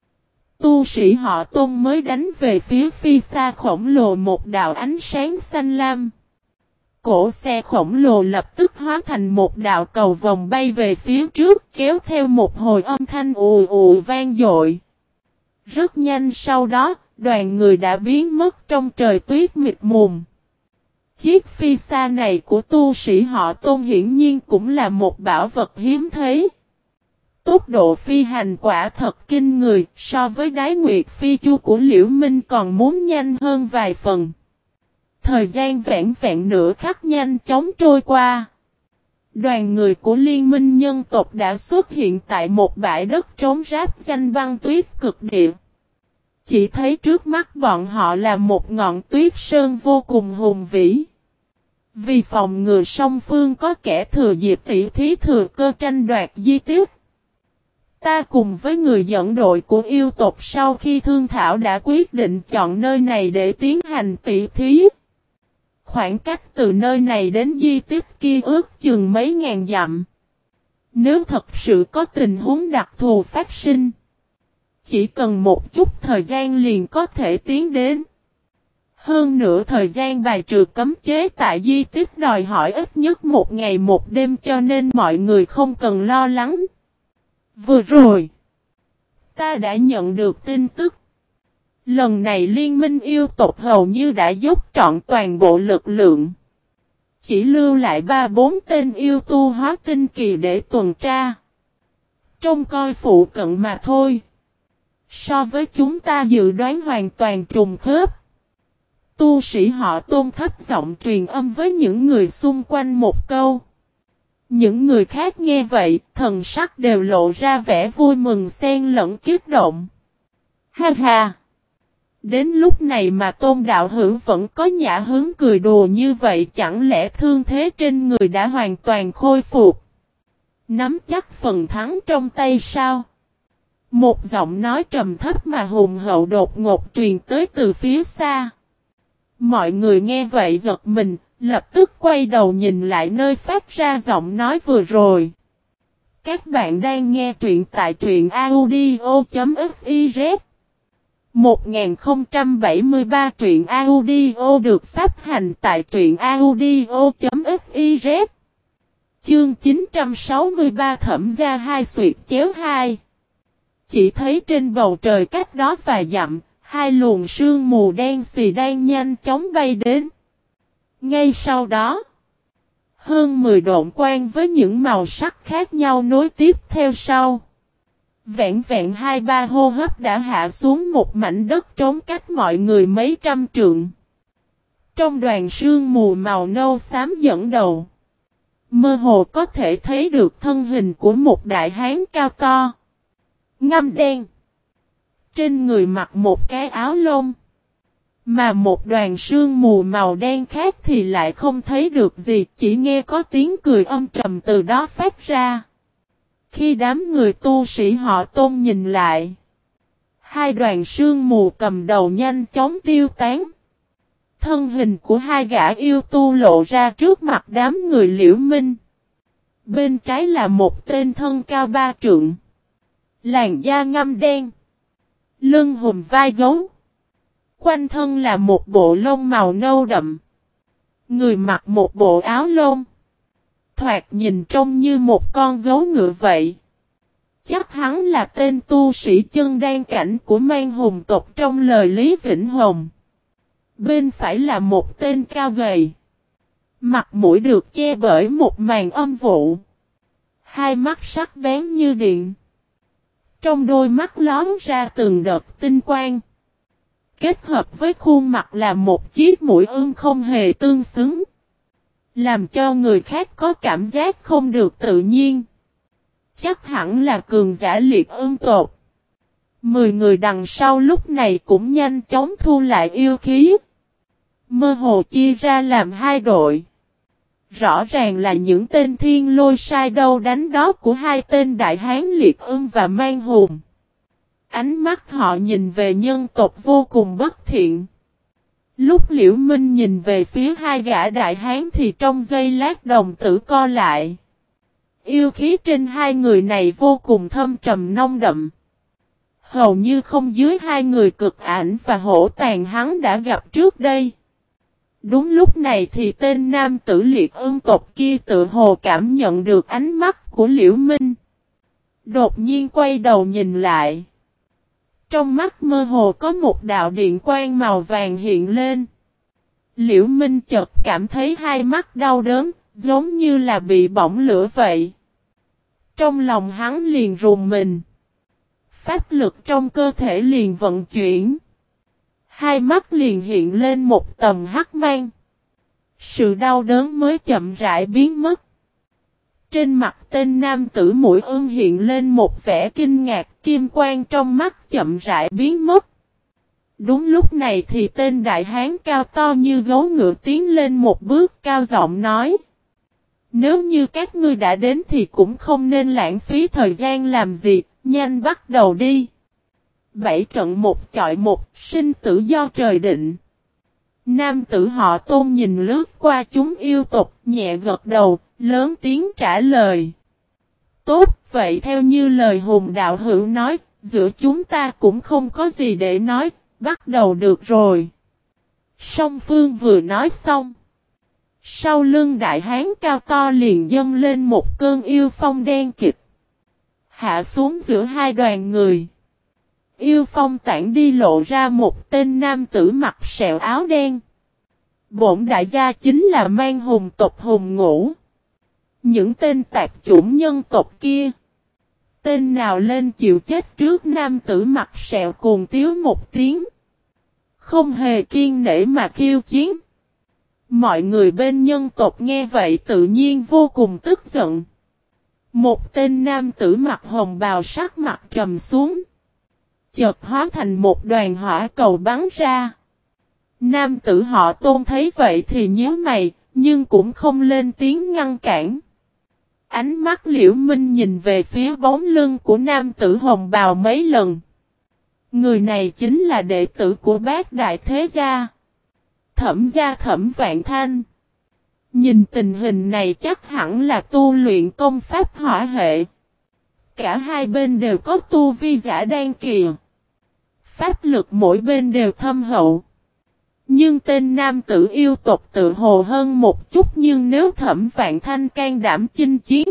tu sĩ họ Tôn mới đánh về phía phi xa khổng lồ một đạo ánh sáng xanh lam. Cổ xe khổng lồ lập tức hóa thành một đạo cầu vòng bay về phía trước kéo theo một hồi âm thanh ù ù vang dội. Rất nhanh sau đó, đoàn người đã biến mất trong trời tuyết mịt mùng. Chiếc phi xa này của tu sĩ họ Tôn hiển nhiên cũng là một bảo vật hiếm thấy. Tốc độ phi hành quả thật kinh người, so với Đái Nguyệt Phi Chu của Liễu Minh còn muốn nhanh hơn vài phần. Thời gian vẹn vẹn nửa khắc nhanh chóng trôi qua. Đoàn người của Liên minh nhân tộc đã xuất hiện tại một bãi đất trống ráp danh băng tuyết cực địa. Chỉ thấy trước mắt bọn họ là một ngọn tuyết sơn vô cùng hùng vĩ. Vì phòng ngừa song phương có kẻ thừa dịp tỷ thí thừa cơ tranh đoạt di tích, ta cùng với người dẫn đội của yêu tộc sau khi thương thảo đã quyết định chọn nơi này để tiến hành tỷ thí. Khoảng cách từ nơi này đến di tích kia ước chừng mấy ngàn dặm. Nếu thật sự có tình huống đặc thù phát sinh, chỉ cần một chút thời gian liền có thể tiến đến. Hơn nữa thời gian bài trừ cấm chế tại di tích đòi hỏi ít nhất một ngày một đêm cho nên mọi người không cần lo lắng. Vừa rồi, Ta đã nhận được tin tức. Lần này liên minh yêu tộc hầu như đã dốc trọn toàn bộ lực lượng. Chỉ lưu lại 3-4 tên yêu tu hóa tinh kỳ để tuần tra. Trông coi phụ cận mà thôi. So với chúng ta dự đoán hoàn toàn trùng khớp. Tu sĩ họ Tôn thấp giọng truyền âm với những người xung quanh một câu. Những người khác nghe vậy, thần sắc đều lộ ra vẻ vui mừng xen lẫn kích động. Ha ha! Đến lúc này mà Tôn đạo hữu vẫn có nhã hứng cười đùa như vậy, chẳng lẽ thương thế trên người đã hoàn toàn khôi phục? Nắm chắc phần thắng trong tay sao? Một giọng nói trầm thấp mà hùng hậu đột ngột truyền tới từ phía xa. Mọi người nghe vậy giật mình, lập tức quay đầu nhìn lại nơi phát ra giọng nói vừa rồi. Các bạn đang nghe truyện tại truyện audio.fiz 1073 truyện audio được phát hành tại truyện audio.fiz. Chương 963 Thẩm gia hai xuyệt chéo hai. Chỉ thấy trên bầu trời cách đó vài dặm, hai luồng sương mù đen xì đang nhanh chóng bay đến. Ngay sau đó, hơn 10 độn quang với những màu sắc khác nhau nối tiếp theo sau. Vẹn vẹn 2-3 hô hấp đã hạ xuống một mảnh đất trống cách mọi người mấy trăm trượng. Trong đoàn sương mù màu nâu xám dẫn đầu, mơ hồ có thể thấy được thân hình của một đại hán cao to, ngăm đen. Trên người mặc một cái áo lông. Mà một đoàn sương mù màu đen khác thì lại không thấy được gì, chỉ nghe có tiếng cười âm trầm từ đó phát ra. Khi đám người tu sĩ họ Tôn nhìn lại, hai đoàn sương mù cầm đầu nhanh chóng tiêu tán. Thân hình của hai gã yêu tu lộ ra trước mặt đám người Liễu Minh. Bên trái là một tên thân cao 3 trượng, làn da ngăm đen, lưng hùm vai gấu. Quanh thân là một bộ lông màu nâu đậm. Người mặc một bộ áo lông. Thoạt nhìn trông như một con gấu ngựa vậy. Chắc hắn là tên tu sĩ chân đan cảnh của Man Hùng tộc trong lời Lý Vĩnh Hồng. Bên phải là một tên cao gầy. Mặt mũi được che bởi một màn âm vụ. Hai mắt sắc bén như điện. Trong đôi mắt lóm ra từng đợt tinh quang. Kết hợp với khuôn mặt là một chiếc mũi ưng không hề tương xứng. Làm cho người khác có cảm giác không được tự nhiên. Chắc hẳn là cường giả liệt ưng tộc. 10 người đằng sau lúc này cũng nhanh chóng thu lại yêu khí. Mơ hồ chia ra làm hai đội. Rõ ràng là những tên thiên lôi sai đâu đánh đó của hai tên đại hán liệt ưng và man hùng. Ánh mắt họ nhìn về nhân tộc vô cùng bất thiện. Lúc Liễu Minh nhìn về phía hai gã đại hán thì trong giây lát đồng tử co lại. Yêu khí trên hai người này vô cùng thâm trầm nông đậm. Hầu như không dưới hai người cực ảnh và hổ tàn hắn đã gặp trước đây. Đúng lúc này thì tên nam tử liệt ưng tộc kia tự hồ cảm nhận được ánh mắt của Liễu Minh. Đột nhiên quay đầu nhìn lại. Trong mắt mơ hồ có một đạo điện quang màu vàng hiện lên. Liễu Minh chợt cảm thấy hai mắt đau đớn, giống như là bị bỏng lửa vậy. Trong lòng hắn liền rùng mình. Pháp lực trong cơ thể liền vận chuyển. Hai mắt liền hiện lên một tầm hắc mang. Sự đau đớn mới chậm rãi biến mất. Trên mặt tên nam tử mũi ưng hiện lên một vẻ kinh ngạc, kim quang trong mắt chậm rãi biến mất. Đúng lúc này thì tên đại hán cao to như gấu ngựa tiến lên một bước cao giọng nói. Nếu như các ngươi đã đến thì cũng không nên lãng phí thời gian làm gì, nhanh bắt đầu đi. 7 trận một chọi một, sinh tử do trời định. Nam tử họ Tôn nhìn lướt qua chúng yêu tộc, nhẹ gật đầu, lớn tiếng trả lời. Tốt, vậy theo như lời Hùng đạo hữu nói, giữa chúng ta cũng không có gì để nói, bắt đầu được rồi. Song phương vừa nói xong. Sau lưng đại hán cao to liền dâng lên một cơn yêu phong đen kịch. Hạ xuống giữa hai đoàn người. yêu phong tản đi lộ ra một tên nam tử mặc sẹo áo đen. Bổn đại gia chính là mang hùng tộc Hùng Ngũ. Những tên tạp chủng nhân tộc kia. Tên nào lên chịu chết trước nam tử mặc sẹo cuồng tiếu một tiếng. Không hề kiêng nể mà khiêu chiến. Mọi người bên nhân tộc nghe vậy tự nhiên vô cùng tức giận. Một tên nam tử mặc hồng bào sắc mặt trầm xuống. Chợt hóa thành một đoàn hỏa cầu bắn ra. Nam tử họ Tôn thấy vậy thì nhíu mày, nhưng cũng không lên tiếng ngăn cản. Ánh mắt Liễu Minh nhìn về phía bóng lưng của nam tử hồng bào mấy lần. Người này chính là đệ tử của Bát Đại Thế Gia. Thẩm gia Thẩm Vạn Thanh. Nhìn tình hình này chắc hẳn là tu luyện công pháp hỏa hệ. Cả hai bên đều có tu vi giả đan kỳ. Pháp lực mỗi bên đều thâm hậu. Nhưng tên nam tử yêu tộc tự hồ hơn một chút, nhưng nếu Thẩm Vạn Thanh can đảm chinh chiến,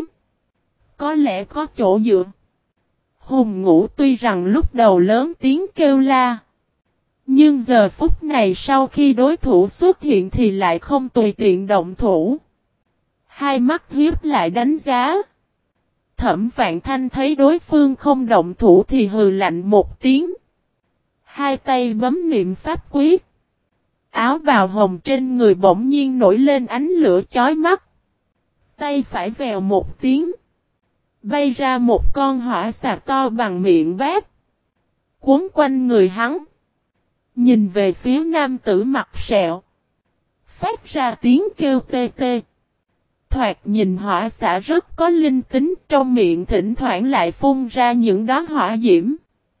có lẽ có chỗ dựa. Hùng Ngũ tuy rằng lúc đầu lớn tiếng kêu la, nhưng giờ phút này sau khi đối thủ xuất hiện thì lại không tùy tiện động thủ. Hai mắt hiếp lại đánh giá. Thẩm Vạn Thanh thấy đối phương không động thủ thì hừ lạnh một tiếng. Hai tay bấm niệm pháp quyết. Áo bào hồng trên người bỗng nhiên nổi lên ánh lửa chói mắt. Tay phải vèo một tiếng. Bay ra một con hỏa xà to bằng miệng bát. Cuốn quanh người hắn. Nhìn về phía nam tử mặt sẹo. Phát ra tiếng kêu tê tê. Thoạt nhìn hỏa xà rất có linh tính, trong miệng thỉnh thoảng lại phun ra những đóa hỏa diễm.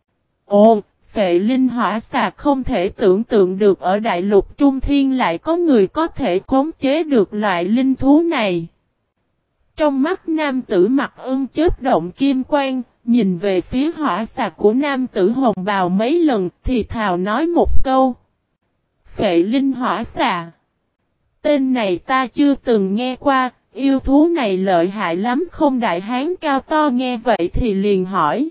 Ồ, phệ linh hỏa xà không thể tưởng tượng được ở đại lục Trung Thiên lại có người có thể khống chế được loại linh thú này. Trong mắt nam tử mặt chớp động kim quang, nhìn về phía hỏa xà của nam tử hồng bào mấy lần thì thào nói một câu. Phệ linh hỏa xà. Tên này ta chưa từng nghe qua, yêu thú này lợi hại lắm không? Đại hán cao to nghe vậy thì liền hỏi.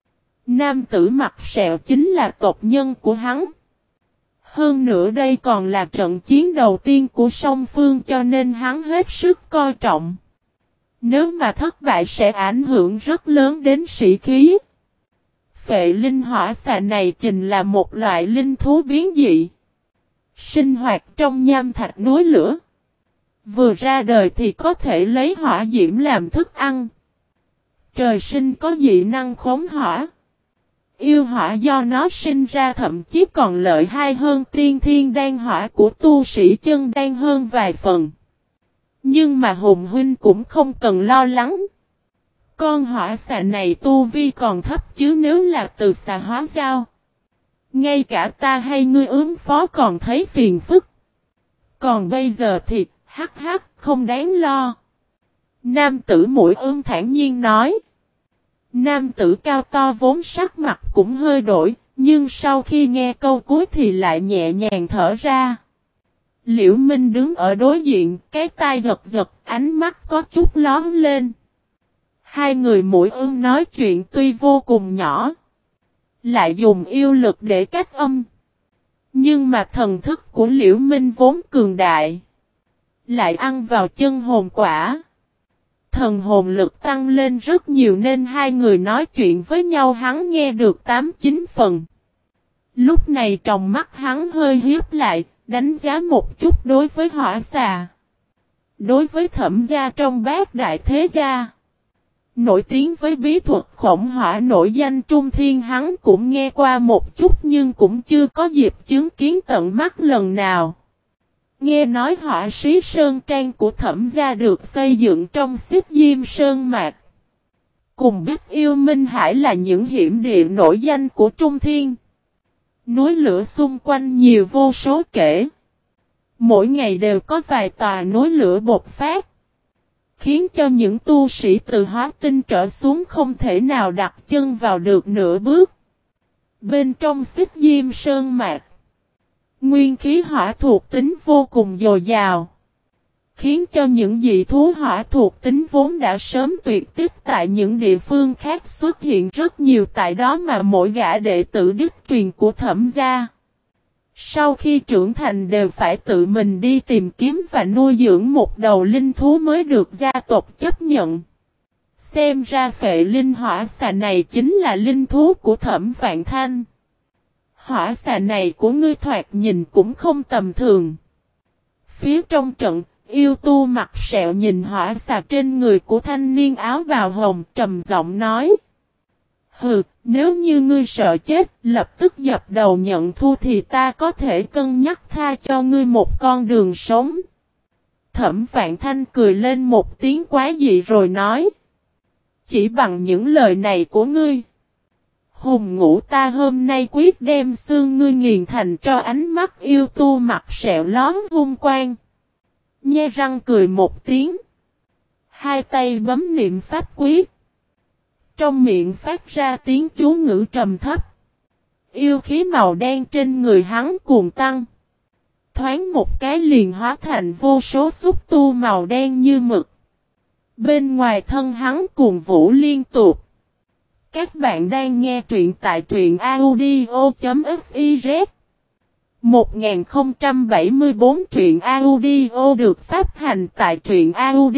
Nam tử mặt sẹo chính là tộc nhân của hắn. Hơn nữa đây còn là trận chiến đầu tiên của song phương cho nên hắn hết sức coi trọng. Nếu mà thất bại sẽ ảnh hưởng rất lớn đến sĩ khí. Phệ linh hỏa xà này chính là một loại linh thú biến dị. Sinh hoạt trong nham thạch núi lửa. Vừa ra đời thì có thể lấy hỏa diễm làm thức ăn. Trời sinh có dị năng khống hỏa. Yêu hỏa do nó sinh ra thậm chí còn lợi hại hơn tiên thiên đan hỏa của tu sĩ chân đan hơn vài phần. Nhưng mà Hùng huynh cũng không cần lo lắng. Con hỏa xà này tu vi còn thấp chứ nếu là từ xà hóa giao. Ngay cả ta hay ngươi ứng phó còn thấy phiền phức. Còn bây giờ thì hắc không đáng lo. Nam tử mũi thản nhiên nói. Nam tử cao to vốn sắc mặt cũng hơi đổi, nhưng sau khi nghe câu cuối thì lại nhẹ nhàng thở ra. Liễu Minh đứng ở đối diện, cái tai giật giật, ánh mắt có chút lóe lên. Hai người mũi nói chuyện tuy vô cùng nhỏ, lại dùng yêu lực để cách âm. Nhưng mà thần thức của Liễu Minh vốn cường đại, lại ăn vào chân hồn quả. Thần hồn lực tăng lên rất nhiều nên hai người nói chuyện với nhau hắn nghe được 8-9 phần. Lúc này trong mắt hắn hơi hiếp lại, đánh giá một chút đối với hỏa xà. Đối với Thẩm gia trong Bát Đại Thế Gia, nổi tiếng với bí thuật khổng hỏa nổi danh Trung Thiên hắn cũng nghe qua một chút nhưng cũng chưa có dịp chứng kiến tận mắt lần nào. Nghe nói hỏa sĩ sơn trang của Thẩm gia được xây dựng trong Xích Diêm Sơn Mạc. Cùng Bích Yêu Minh Hải là những hiểm địa nổi danh của Trung Thiên. Núi lửa xung quanh nhiều vô số kể. Mỗi ngày đều có vài tòa núi lửa bộc phát. Khiến cho những tu sĩ từ hóa tinh trở xuống không thể nào đặt chân vào được nửa bước. Bên trong Xích Diêm Sơn Mạc, nguyên khí hỏa thuộc tính vô cùng dồi dào. khiến cho những dị thú hỏa thuộc tính vốn đã sớm tuyệt tích tại những địa phương khác xuất hiện rất nhiều tại đó mà mỗi gã đệ tử đích truyền của Thẩm gia. Sau khi trưởng thành đều phải tự mình đi tìm kiếm và nuôi dưỡng một đầu linh thú mới được gia tộc chấp nhận. Xem ra phệ linh hỏa xà này chính là linh thú của Thẩm Vạn Thanh. Hỏa xà này của ngươi thoạt nhìn cũng không tầm thường. Phía trong trận, yêu tu mặt sẹo nhìn hỏa xà trên người của thanh niên áo bào hồng trầm giọng nói. Hừ, nếu như ngươi sợ chết, lập tức dập đầu nhận thua thì ta có thể cân nhắc tha cho ngươi một con đường sống. Thẩm Vạn Thanh cười lên một tiếng quá dị rồi nói. Chỉ bằng những lời này của ngươi, hùng ngũ ta hôm nay quyết đem xương ngươi nghiền thành cho ánh mắt yêu tu mặt sẹo lón hung quang. Nhe răng cười một tiếng. Hai tay bấm niệm pháp quyết. Trong miệng phát ra tiếng chú ngữ trầm thấp. Yêu khí màu đen trên người hắn cuồng tăng. Thoáng một cái liền hóa thành vô số xúc tu màu đen như mực. Bên ngoài thân hắn cuồng vũ liên tục. Các bạn đang nghe truyện tại truyện audio.fiz 1074 truyện audio được phát hành tại truyện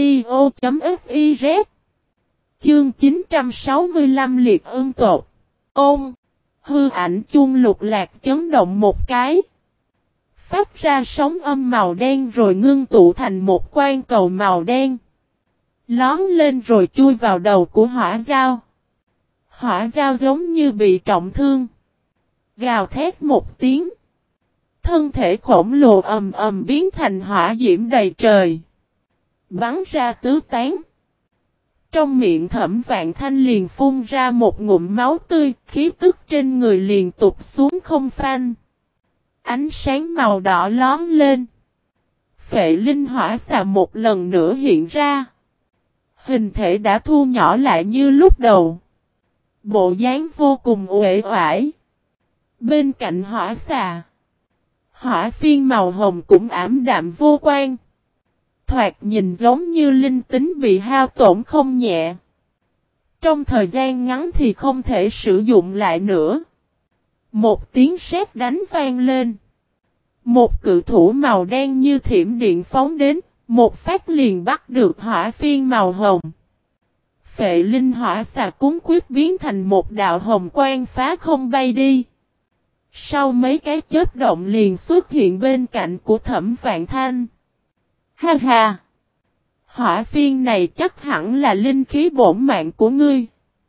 audio.fiz. Chương 965 liệt ương tột. Ôm. Hư ảnh chuông lục lạc chấn động một cái. Phát ra sóng âm màu đen rồi ngưng tụ thành một quan cầu màu đen. Lón lên rồi chui vào đầu của hỏa dao. Hỏa dao giống như bị trọng thương. Gào thét một tiếng. Thân thể khổng lồ ầm ầm biến thành hỏa diễm đầy trời. Bắn ra tứ tán. Trong miệng Thẩm Vạn Thanh liền phun ra một ngụm máu tươi, khí tức trên người liền tụt xuống không phanh. Ánh sáng màu đỏ lón lên. Phệ linh hỏa xà một lần nữa hiện ra. Hình thể đã thu nhỏ lại như lúc đầu. Bộ dáng vô cùng uể oải. Bên cạnh hỏa xà, hỏa phiên màu hồng cũng ảm đạm vô quan. Thoạt nhìn giống như linh tính bị hao tổn không nhẹ. Trong thời gian ngắn thì không thể sử dụng lại nữa. Một tiếng sét đánh vang lên. Một cự thủ màu đen như thiểm điện phóng đến, một phát liền bắt được hỏa phiên màu hồng. Phệ linh hỏa xà cúng quyết biến thành một đạo hồng quang phá không bay đi. Sau mấy cái chớp động liền xuất hiện bên cạnh của Thẩm Vạn Thanh. Ha ha! Hỏa phiên này chắc hẳn là linh khí bổn mạng của ngươi.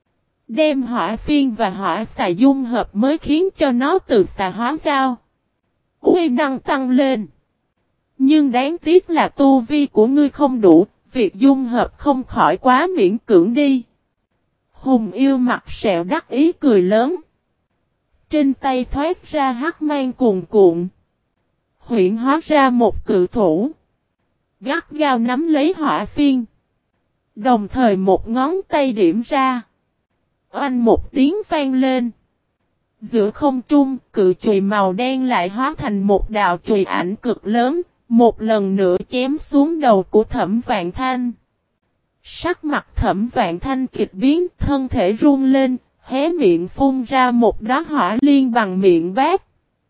Đem hỏa phiên và hỏa xà dung hợp mới khiến cho nó từ xà hóa dao. Uy năng tăng lên. Nhưng đáng tiếc là tu vi của ngươi không đủ, việc dung hợp không khỏi quá miễn cưỡng đi. Hùng yêu mặt sẹo đắc ý cười lớn. Trên tay thoát ra hắc mang cuồn cuộn. Huyễn hóa ra một cự thủ. Gắt gao nắm lấy hỏa phiên. Đồng thời một ngón tay điểm ra. Oanh một tiếng vang lên. Giữa không trung, cự chùy màu đen lại hóa thành một đạo chùy ảnh cực lớn, một lần nữa chém xuống đầu của Thẩm Vạn Thanh. Sắc mặt Thẩm Vạn Thanh kịch biến, thân thể run lên, hé miệng phun ra một đóa hỏa liên bằng miệng bát.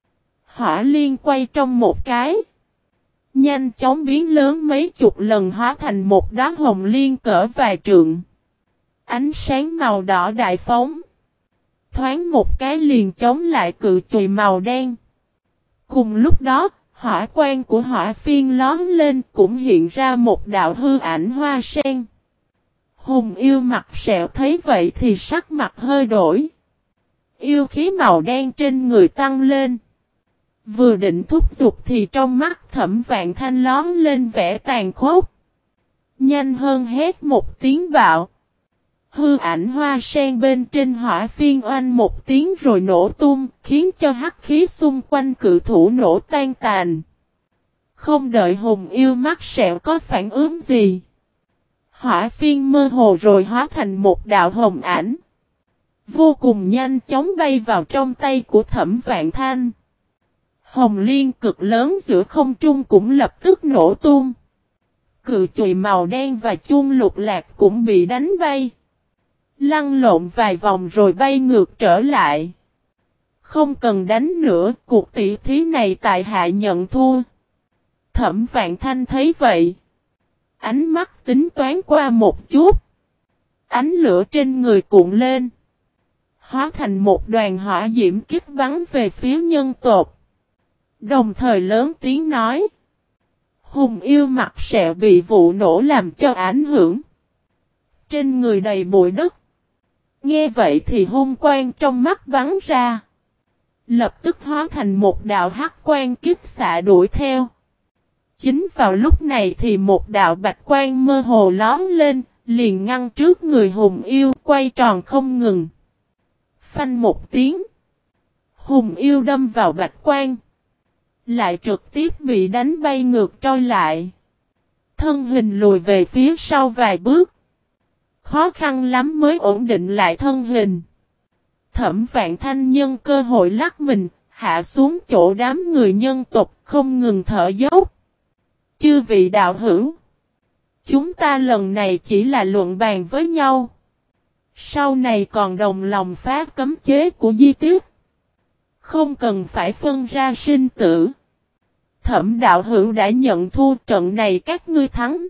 Hỏa liên quay trong một cái. Nhanh chóng biến lớn mấy chục lần hóa thành một đóa hồng liên cỡ vài trượng. Ánh sáng màu đỏ đại phóng. Thoáng một cái liền chống lại cự chùy màu đen. Cùng lúc đó, hỏa quang của hỏa phiên lón lên cũng hiện ra một đạo hư ảnh hoa sen. Hùng yêu mặt sẹo thấy vậy thì sắc mặt hơi đổi. Yêu khí màu đen trên người tăng lên. Vừa định thúc giục thì trong mắt Thẩm Vạn Thanh lón lên vẻ tàn khốc. Nhanh hơn hét một tiếng bạo. Hư ảnh hoa sen bên trên hỏa phiên oanh một tiếng rồi nổ tung, khiến cho hắc khí xung quanh cự thủ nổ tan tàn. Không đợi hùng yêu mắt sẹo có phản ứng gì. Hỏa phiên mơ hồ rồi hóa thành một đạo hồng ảnh. Vô cùng nhanh chóng bay vào trong tay của Thẩm Vạn Thanh. Hồng liên cực lớn giữa không trung cũng lập tức nổ tung. Cự chùy màu đen và chuông lục lạc cũng bị đánh bay. Lăn lộn vài vòng rồi bay ngược trở lại. Không cần đánh nữa, cuộc tỷ thí này tại hạ nhận thua. Thẩm Vạn Thanh thấy vậy. Ánh mắt tính toán qua một chút. Ánh lửa trên người cuộn lên. Hóa thành một đoàn hỏa diễm kích bắn về phía nhân tộc. Đồng thời lớn tiếng nói. Hùng yêu mặt sẹo bị vụ nổ làm cho ảnh hưởng. Trên người đầy bụi đất. Nghe vậy thì hung quang trong mắt bắn ra. Lập tức hóa thành một đạo hắc quang kích xạ đuổi theo. Chính vào lúc này thì một đạo bạch quang mơ hồ lóm lên, liền ngăn trước người hùng yêu quay tròn không ngừng. Phanh một tiếng. Hùng yêu đâm vào bạch quang. Lại trực tiếp bị đánh bay ngược trôi lại. Thân hình lùi về phía sau vài bước. Khó khăn lắm mới ổn định lại thân hình. Thẩm Vạn Thanh nhân cơ hội lắc mình, hạ xuống chỗ đám người nhân tộc không ngừng thở dốc. Chư vị đạo hữu. Chúng ta lần này chỉ là luận bàn với nhau. Sau này còn đồng lòng phá cấm chế của di tiết. Không cần phải phân ra sinh tử. Thẩm đạo hữu đã nhận thua, trận này các ngươi thắng.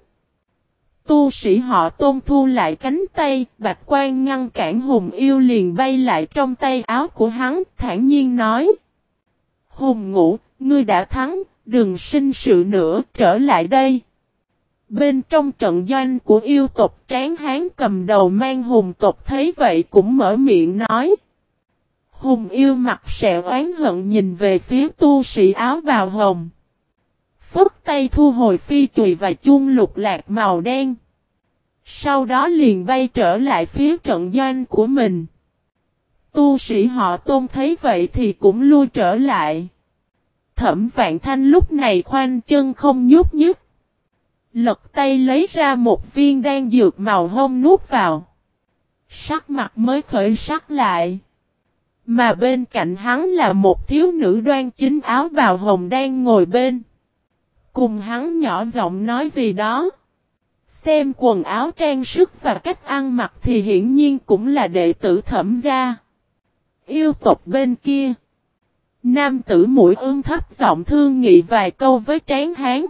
Tu sĩ họ Tôn thu lại cánh tay, bạch quan ngăn cản hùng yêu liền bay lại trong tay áo của hắn, thản nhiên nói. Hùng ngũ, ngươi đã thắng, đừng sinh sự nữa, trở lại đây. Bên trong trận doanh của yêu tộc Tráng Hán cầm đầu mang hùng tộc thấy vậy cũng mở miệng nói. Hùng yêu mặt sẹo oán hận nhìn về phía tu sĩ áo bào hồng. Phất tay thu hồi phi chùy và chuông lục lạc màu đen. Sau đó liền bay trở lại phía trận doanh của mình. Tu sĩ họ Tôn thấy vậy thì cũng lui trở lại. Thẩm Vạn Thanh lúc này khoanh chân không nhúc nhích. Lật tay lấy ra một viên đan dược màu hông nuốt vào. Sắc mặt mới khởi sắc lại. Mà bên cạnh hắn là một thiếu nữ đoan chính áo bào hồng đang ngồi bên. Cùng hắn nhỏ giọng nói gì đó. Xem quần áo trang sức và cách ăn mặc thì hiển nhiên cũng là đệ tử Thẩm gia. Yêu tộc bên kia. Nam tử Mũi Ưng thấp giọng thương nghị vài câu với Tráng Hán.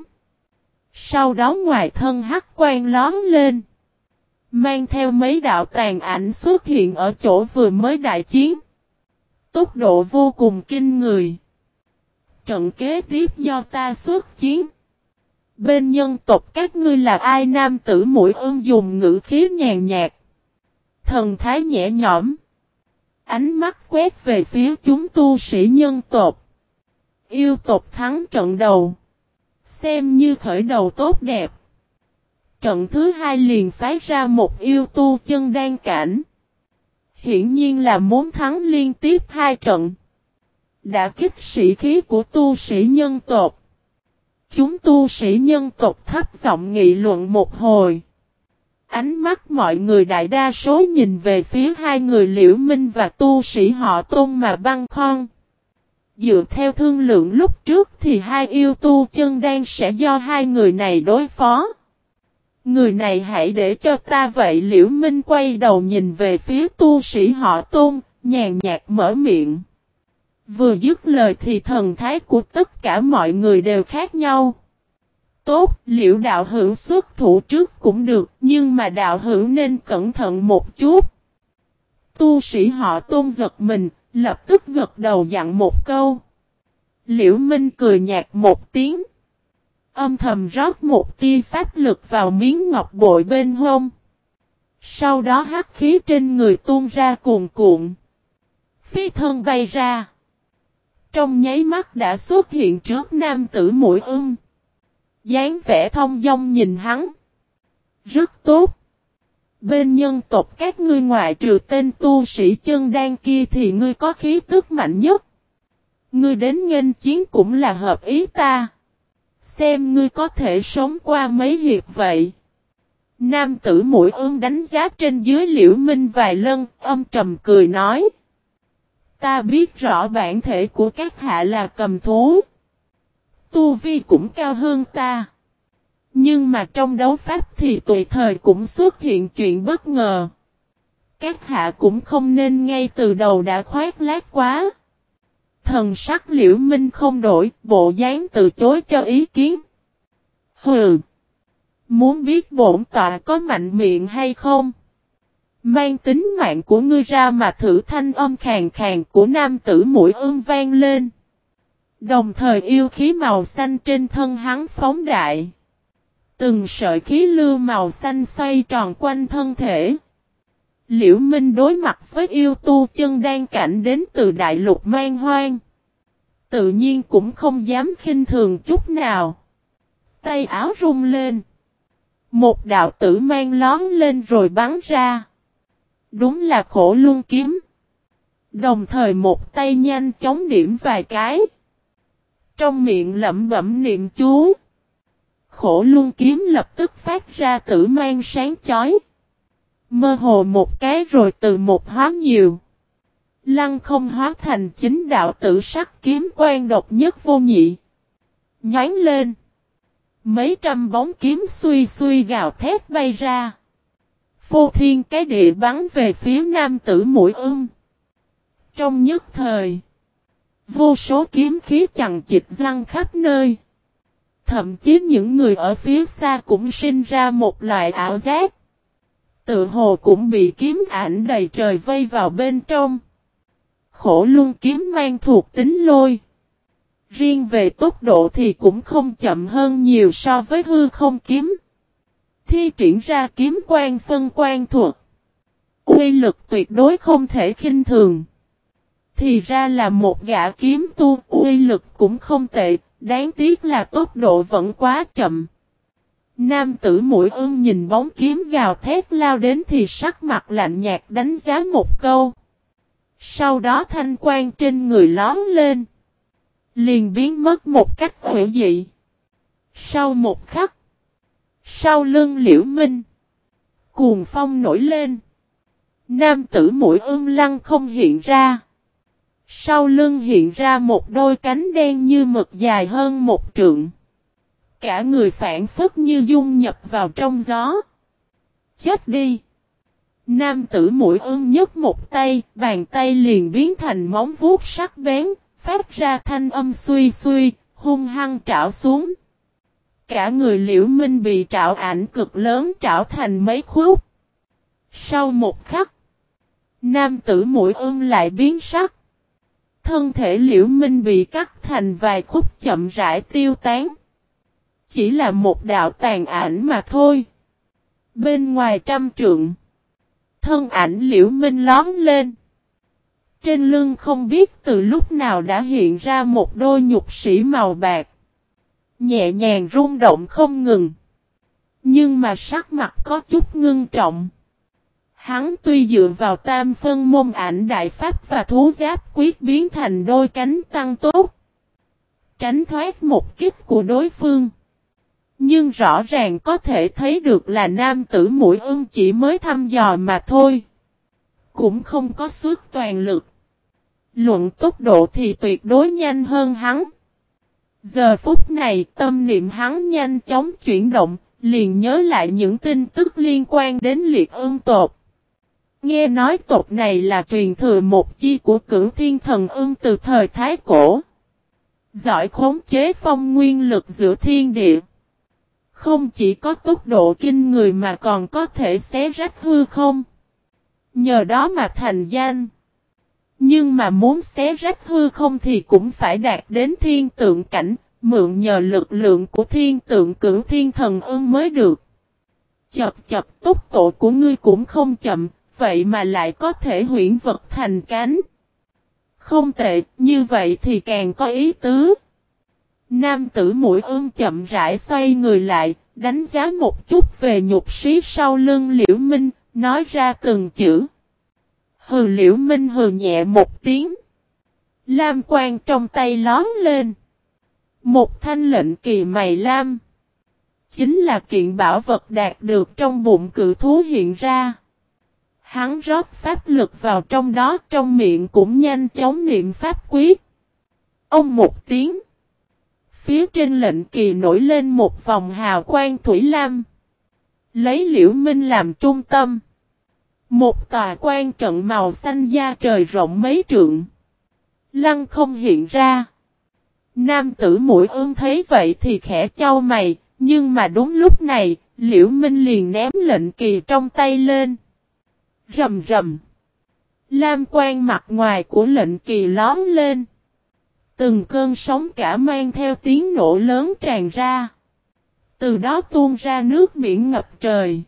Sau đó ngoài thân hắc quang lóm lên. Mang theo mấy đạo tàn ảnh xuất hiện ở chỗ vừa mới đại chiến. Tốc độ vô cùng kinh người. Trận kế tiếp do ta xuất chiến. Bên nhân tộc các ngươi là ai? Nam tử Mũi Ưng dùng ngữ khí nhàn nhạt. Thần thái nhẹ nhõm. Ánh mắt quét về phía chúng tu sĩ nhân tộc. Yêu tộc thắng trận đầu. Xem như khởi đầu tốt đẹp. Trận thứ hai liền phái ra một yêu tu chân đan cảnh. Hiển nhiên là muốn thắng liên tiếp hai trận. Đã kích sĩ khí của tu sĩ nhân tộc. Chúng tu sĩ nhân tộc thấp giọng nghị luận một hồi. Ánh mắt mọi người đại đa số nhìn về phía hai người Liễu Minh và tu sĩ họ Tôn mà băn khoăn. Dựa theo thương lượng lúc trước thì hai yêu tu chân đan sẽ do hai người này đối phó. Người này hãy để cho ta vậy. Liễu Minh quay đầu nhìn về phía tu sĩ họ Tôn, nhàn nhạt mở miệng. Vừa dứt lời thì thần thái của tất cả mọi người đều khác nhau. Tốt, Liễu đạo hữu xuất thủ trước cũng được, nhưng mà đạo hữu nên cẩn thận một chút. Tu sĩ họ Tôn giật mình, lập tức gật đầu dặn một câu. Liễu Minh cười nhạt một tiếng. Âm thầm rót một tia pháp lực vào miếng ngọc bội bên hông. Sau đó hắc khí trên người tuôn ra cuồn cuộn. Phi thân bay ra. Trong nháy mắt đã xuất hiện trước nam tử Mũi Ưng. Dáng vẻ thông dong nhìn hắn. Rất tốt. Bên nhân tộc các ngươi ngoại trừ tên tu sĩ chân đan kia thì ngươi có khí tức mạnh nhất. Ngươi đến nghênh chiến cũng là hợp ý ta. Xem ngươi có thể sống qua mấy hiệp vậy. Nam tử Mũi Ưng đánh giá trên dưới Liễu Minh vài lần, âm trầm cười nói. Ta biết rõ bản thể của các hạ là cầm thú. Tu vi cũng cao hơn ta. Nhưng mà trong đấu pháp thì tùy thời cũng xuất hiện chuyện bất ngờ. Các hạ cũng không nên ngay từ đầu đã khoác lác quá. Thần sắc Liễu Minh không đổi, bộ dáng từ chối cho ý kiến. Hừ! Muốn biết bổn tọa có mạnh miệng hay không? Mang tính mạng của ngươi ra mà thử, thanh âm khàn khàn của nam tử Mũi Ưng vang lên. Đồng thời yêu khí màu xanh trên thân hắn phóng đại. Từng sợi khí lưu màu xanh xoay tròn quanh thân thể. Liễu Minh đối mặt với yêu tu chân đan cảnh đến từ đại lục man hoang. Tự nhiên cũng không dám khinh thường chút nào. Tay áo rung lên. Một đạo tử mang lón lên rồi bắn ra. Đúng là Khổ Luân kiếm. Đồng thời một tay nhanh chóng điểm vài cái. Trong miệng lẩm bẩm niệm chú. Khổ Luân kiếm lập tức phát ra tử mang sáng chói. Mơ hồ một cái rồi từ một hóa nhiều. Lăng không hóa thành chính đạo tử sắc kiếm quan độc nhất vô nhị. Nhoáng lên. Mấy trăm bóng kiếm xuy xuy gào thét bay ra. Phô thiên cái địa bắn về phía nam tử Mũi Ưng. Trong nhất thời, vô số kiếm khí chằng chịt giăng khắp nơi. Thậm chí những người ở phía xa cũng sinh ra một loại ảo giác. Tự hồ cũng bị kiếm ảnh đầy trời vây vào bên trong. Khổ Luân kiếm mang thuộc tính lôi. Riêng về tốc độ thì cũng không chậm hơn nhiều so với hư không kiếm. Thi triển ra kiếm quan phân quan thuật. Uy lực tuyệt đối không thể khinh thường. Thì ra là một gã kiếm tu, uy lực cũng không tệ, đáng tiếc là tốc độ vẫn quá chậm. Nam tử Mũi Ưng nhìn bóng kiếm gào thét lao đến thì sắc mặt lạnh nhạt đánh giá một câu. Sau đó thanh quang trên người lóm lên. Liền biến mất một cách hữu dị. Sau một khắc. Sau lưng Liễu Minh. Cuồng phong nổi lên. Nam tử Mũi Ưng lăng không hiện ra. Sau lưng hiện ra một đôi cánh đen như mực dài hơn một trượng. Cả người phản phất như dung nhập vào trong gió. Chết đi! Nam tử Mũi Ưng nhấc một tay, bàn tay liền biến thành móng vuốt sắc bén, phát ra thanh âm suy suy, hung hăng trảo xuống. Cả người Liễu Minh bị trảo ảnh cực lớn trảo thành mấy khúc. Sau một khắc, nam tử Mũi Ưng lại biến sắc. Thân thể Liễu Minh bị cắt thành vài khúc chậm rãi tiêu tán. Chỉ là một đạo tàn ảnh mà thôi. Bên ngoài trăm trượng, thân ảnh Liễu Minh lóm lên. Trên lưng không biết từ lúc nào đã hiện ra một đôi nhục sĩ màu bạc. Nhẹ nhàng rung động không ngừng. Nhưng mà sắc mặt có chút ngưng trọng. Hắn tuy dựa vào tam phân môn ảnh đại pháp và thú giáp quyết biến thành đôi cánh tăng tốt. Tránh thoát một kích của đối phương. Nhưng rõ ràng có thể thấy được là nam tử Mũi Ưng chỉ mới thăm dò mà thôi. Cũng không có xuất toàn lực. Luận tốc độ thì tuyệt đối nhanh hơn hắn. Giờ phút này tâm niệm hắn nhanh chóng chuyển động, liền nhớ lại những tin tức liên quan đến Liệt Ưng tộc. Nghe nói tộc này là truyền thừa một chi của Cửu Thiên Thần Ưng từ thời Thái Cổ. Giỏi khống chế phong nguyên lực giữa thiên địa. Không chỉ có tốc độ kinh người mà còn có thể xé rách hư không. Nhờ đó mà thành danh. Nhưng mà muốn xé rách hư không thì cũng phải đạt đến thiên tượng cảnh, mượn nhờ lực lượng của thiên tượng Cửu Thiên Thần Ưng mới được. Chập tốc độ của ngươi cũng không chậm, vậy mà lại có thể huyễn vật thành cánh. Không tệ, như vậy thì càng có ý tứ. Nam tử Mũi Ưng chậm rãi xoay người lại, đánh giá một chút về nhục sĩ sau lưng Liễu Minh, nói ra từng chữ. Hừ, Liễu Minh hừ nhẹ một tiếng. Lam quang trong tay lóm lên. Một thanh lệnh kỳ mày lam. Chính là kiện bảo vật đạt được trong bụng cự thú hiện ra. Hắn rót pháp lực vào trong đó, trong miệng cũng nhanh chóng niệm pháp quyết. Ông một tiếng. Phía trên lệnh kỳ nổi lên một vòng hào quang thủy lam. Lấy Liễu Minh làm trung tâm. Một tòa quan trận màu xanh da trời rộng mấy trượng. Lăng không hiện ra. Nam tử Muội Ương thấy vậy thì khẽ chau mày, nhưng mà đúng lúc này, Liễu Minh liền ném lệnh kỳ trong tay lên. Rầm rầm. Lam quang mặt ngoài của lệnh kỳ lóm lên. Từng cơn sóng cả mang theo tiếng nổ lớn tràn ra. Từ đó tuôn ra nước biển ngập trời.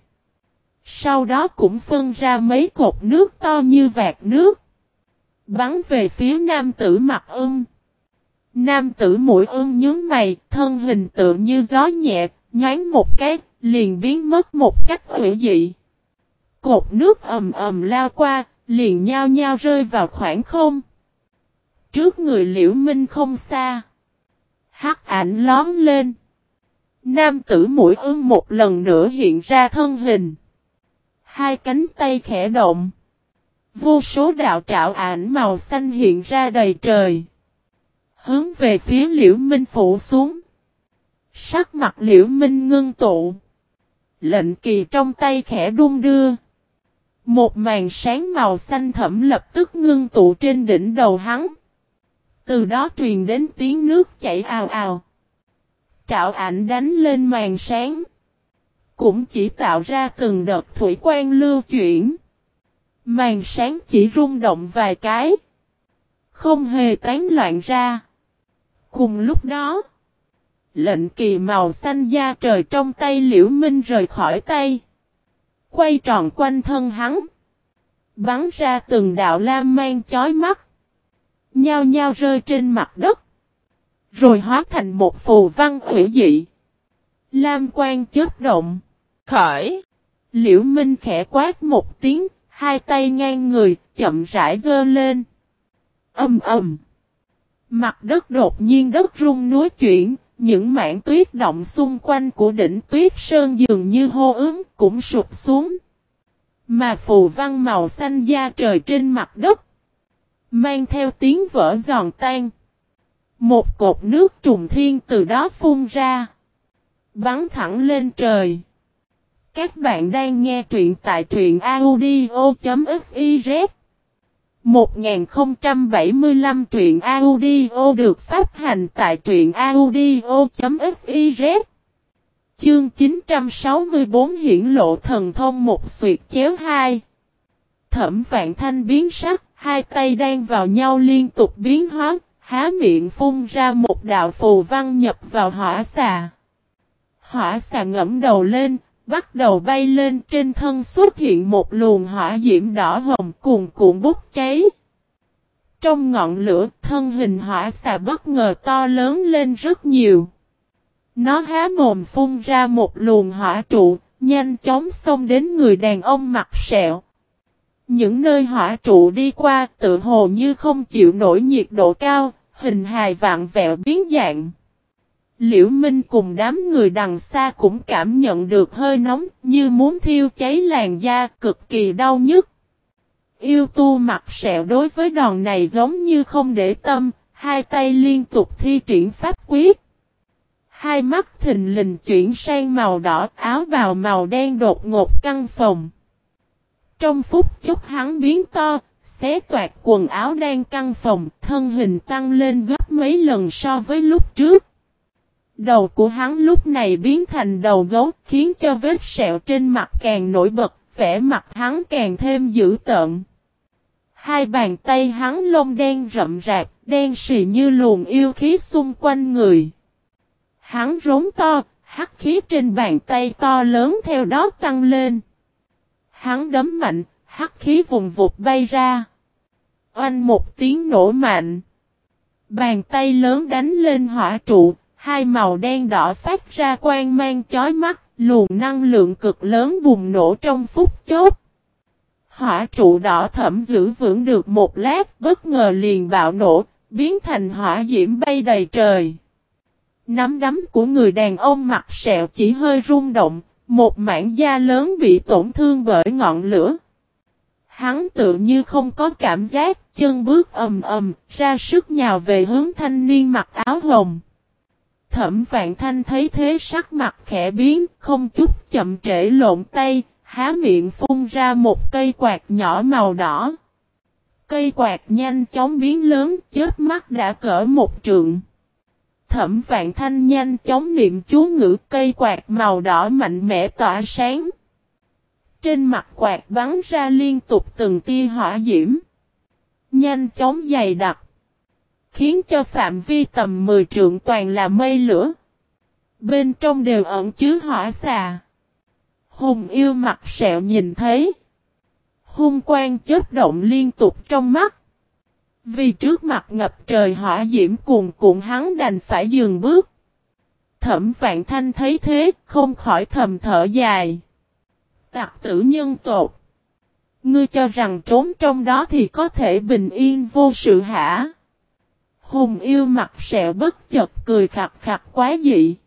Sau đó cũng phân ra mấy cột nước to như vạt nước. Bắn về phía nam tử Mặc Ưng. Nam tử Muội Ưng nhướng mày, thân hình tựa như gió nhẹ, nhoáng một cái, liền biến mất một cách hủy dị. Cột nước ầm ầm lao qua, liền nhao nhao rơi vào khoảng không. Trước người Liễu Minh không xa. Hắc ảnh lóm lên. Nam tử Muội Ưng một lần nữa hiện ra thân hình. Hai cánh tay khẽ động. Vô số đạo trảo ảnh màu xanh hiện ra đầy trời. Hướng về phía Liễu Minh phủ xuống. Sắc mặt Liễu Minh ngưng tụ. Lệnh kỳ trong tay khẽ đung đưa. Một màn sáng màu xanh thẫm lập tức ngưng tụ trên đỉnh đầu hắn. Từ đó truyền đến tiếng nước chảy ào ào. Trảo ảnh đánh lên màn sáng. Cũng chỉ tạo ra từng đợt thủy quang lưu chuyển. Màn sáng chỉ rung động vài cái. Không hề tán loạn ra. Cùng lúc đó, lệnh kỳ màu xanh da trời trong tay Liễu Minh rời khỏi tay. Quay tròn quanh thân hắn. Bắn ra từng đạo lam mang chói mắt. Nhao nhao rơi trên mặt đất. Rồi hóa thành một phù văn hủy dị. Lam quang chớp động. Khởi. Liễu Minh khẽ quát một tiếng. Hai tay ngang người chậm rãi giơ lên. Ầm ầm. Mặt đất đột nhiên đất rung núi chuyển. Những mảng tuyết động xung quanh của đỉnh tuyết sơn dường như hô ứng cũng sụp xuống. Mà phù văn màu xanh da trời trên mặt đất. Mang theo tiếng vỡ giòn tan. Một cột nước trùng thiên từ đó phun ra. Bắn thẳng lên trời. Các bạn đang nghe truyện tại truyện audio.fiz 1075 truyện audio được phát hành tại truyện audio.fiz. Chương 964 hiển lộ thần thông một xuyệt chéo hai. Thẩm Vạn Thanh biến sắc, hai tay đang vào nhau liên tục biến hóa, há miệng phun ra một đạo phù văn nhập vào hỏa xà. Hỏa xà ngẫm đầu lên, bắt đầu bay lên, trên thân xuất hiện một luồng hỏa diễm đỏ hồng cuồn cuộn bốc cháy. Trong ngọn lửa, thân hình hỏa xà bất ngờ to lớn lên rất nhiều. Nó há mồm phun ra một luồng hỏa trụ, nhanh chóng xông đến người đàn ông mặt sẹo. Những nơi hỏa trụ đi qua tự hồ như không chịu nổi nhiệt độ cao, hình hài vặn vẹo biến dạng. Liễu Minh cùng đám người đằng xa cũng cảm nhận được hơi nóng như muốn thiêu cháy làn da, cực kỳ đau nhức. Yêu tu mặt sẹo đối với đòn này giống như không để tâm, hai tay liên tục thi triển pháp quyết. Hai mắt thình lình chuyển sang màu đỏ, áo bào màu đen đột ngột căng phồng. Trong phút chốc hắn biến to, xé toạc quần áo đang căng phồng, thân hình tăng lên gấp mấy lần so với lúc trước. Đầu của hắn lúc này biến thành đầu gấu, khiến cho vết sẹo trên mặt càng nổi bật, vẻ mặt hắn càng thêm dữ tợn. Hai bàn tay hắn lông đen rậm rạp, đen sì như luồng yêu khí xung quanh người. Hắn rống to, hắc khí trên bàn tay to lớn theo đó tăng lên. Hắn đấm mạnh, hắc khí vùng vụt bay ra. Oanh một tiếng nổ mạnh. Bàn tay lớn đánh lên hỏa trụ, hai màu đen đỏ phát ra quang mang chói mắt, luồng năng lượng cực lớn bùng nổ trong phút chốc. Hỏa trụ đỏ thẫm giữ vững được một lát, bất ngờ liền bạo nổ, biến thành hỏa diễm bay đầy trời. Nắm đấm của người đàn ông mặt sẹo chỉ hơi rung động, một mảng da lớn bị tổn thương bởi ngọn lửa. Hắn tự như không có cảm giác, chân bước ầm ầm, ra sức nhào về hướng thanh niên mặc áo hồng. Thẩm Vạn Thanh thấy thế sắc mặt khẽ biến, không chút chậm trễ lộn tay, há miệng phun ra một cây quạt nhỏ màu đỏ. Cây quạt nhanh chóng biến lớn, chớp mắt đã cỡ một trượng. Thẩm Vạn Thanh nhanh chóng niệm chú ngữ, cây quạt màu đỏ mạnh mẽ tỏa sáng. Trên mặt quạt bắn ra liên tục từng tia hỏa diễm. Nhanh chóng dày đặc. Khiến cho phạm vi tầm 10 trượng toàn là mây lửa. Bên trong đều ẩn chứa hỏa xà. Hùng yêu mặt sẹo nhìn thấy. Hung quang chớp động liên tục trong mắt. Vì trước mặt ngập trời hỏa diễm cuồn cuộn hắn đành phải dừng bước. Thẩm Vạn Thanh thấy thế không khỏi thầm thở dài. Tặc tử nhân tột. Ngươi cho rằng trốn trong đó thì có thể bình yên vô sự hả? Hùng yêu mặt sẹo bất chợt cười khặt khặt quá dị.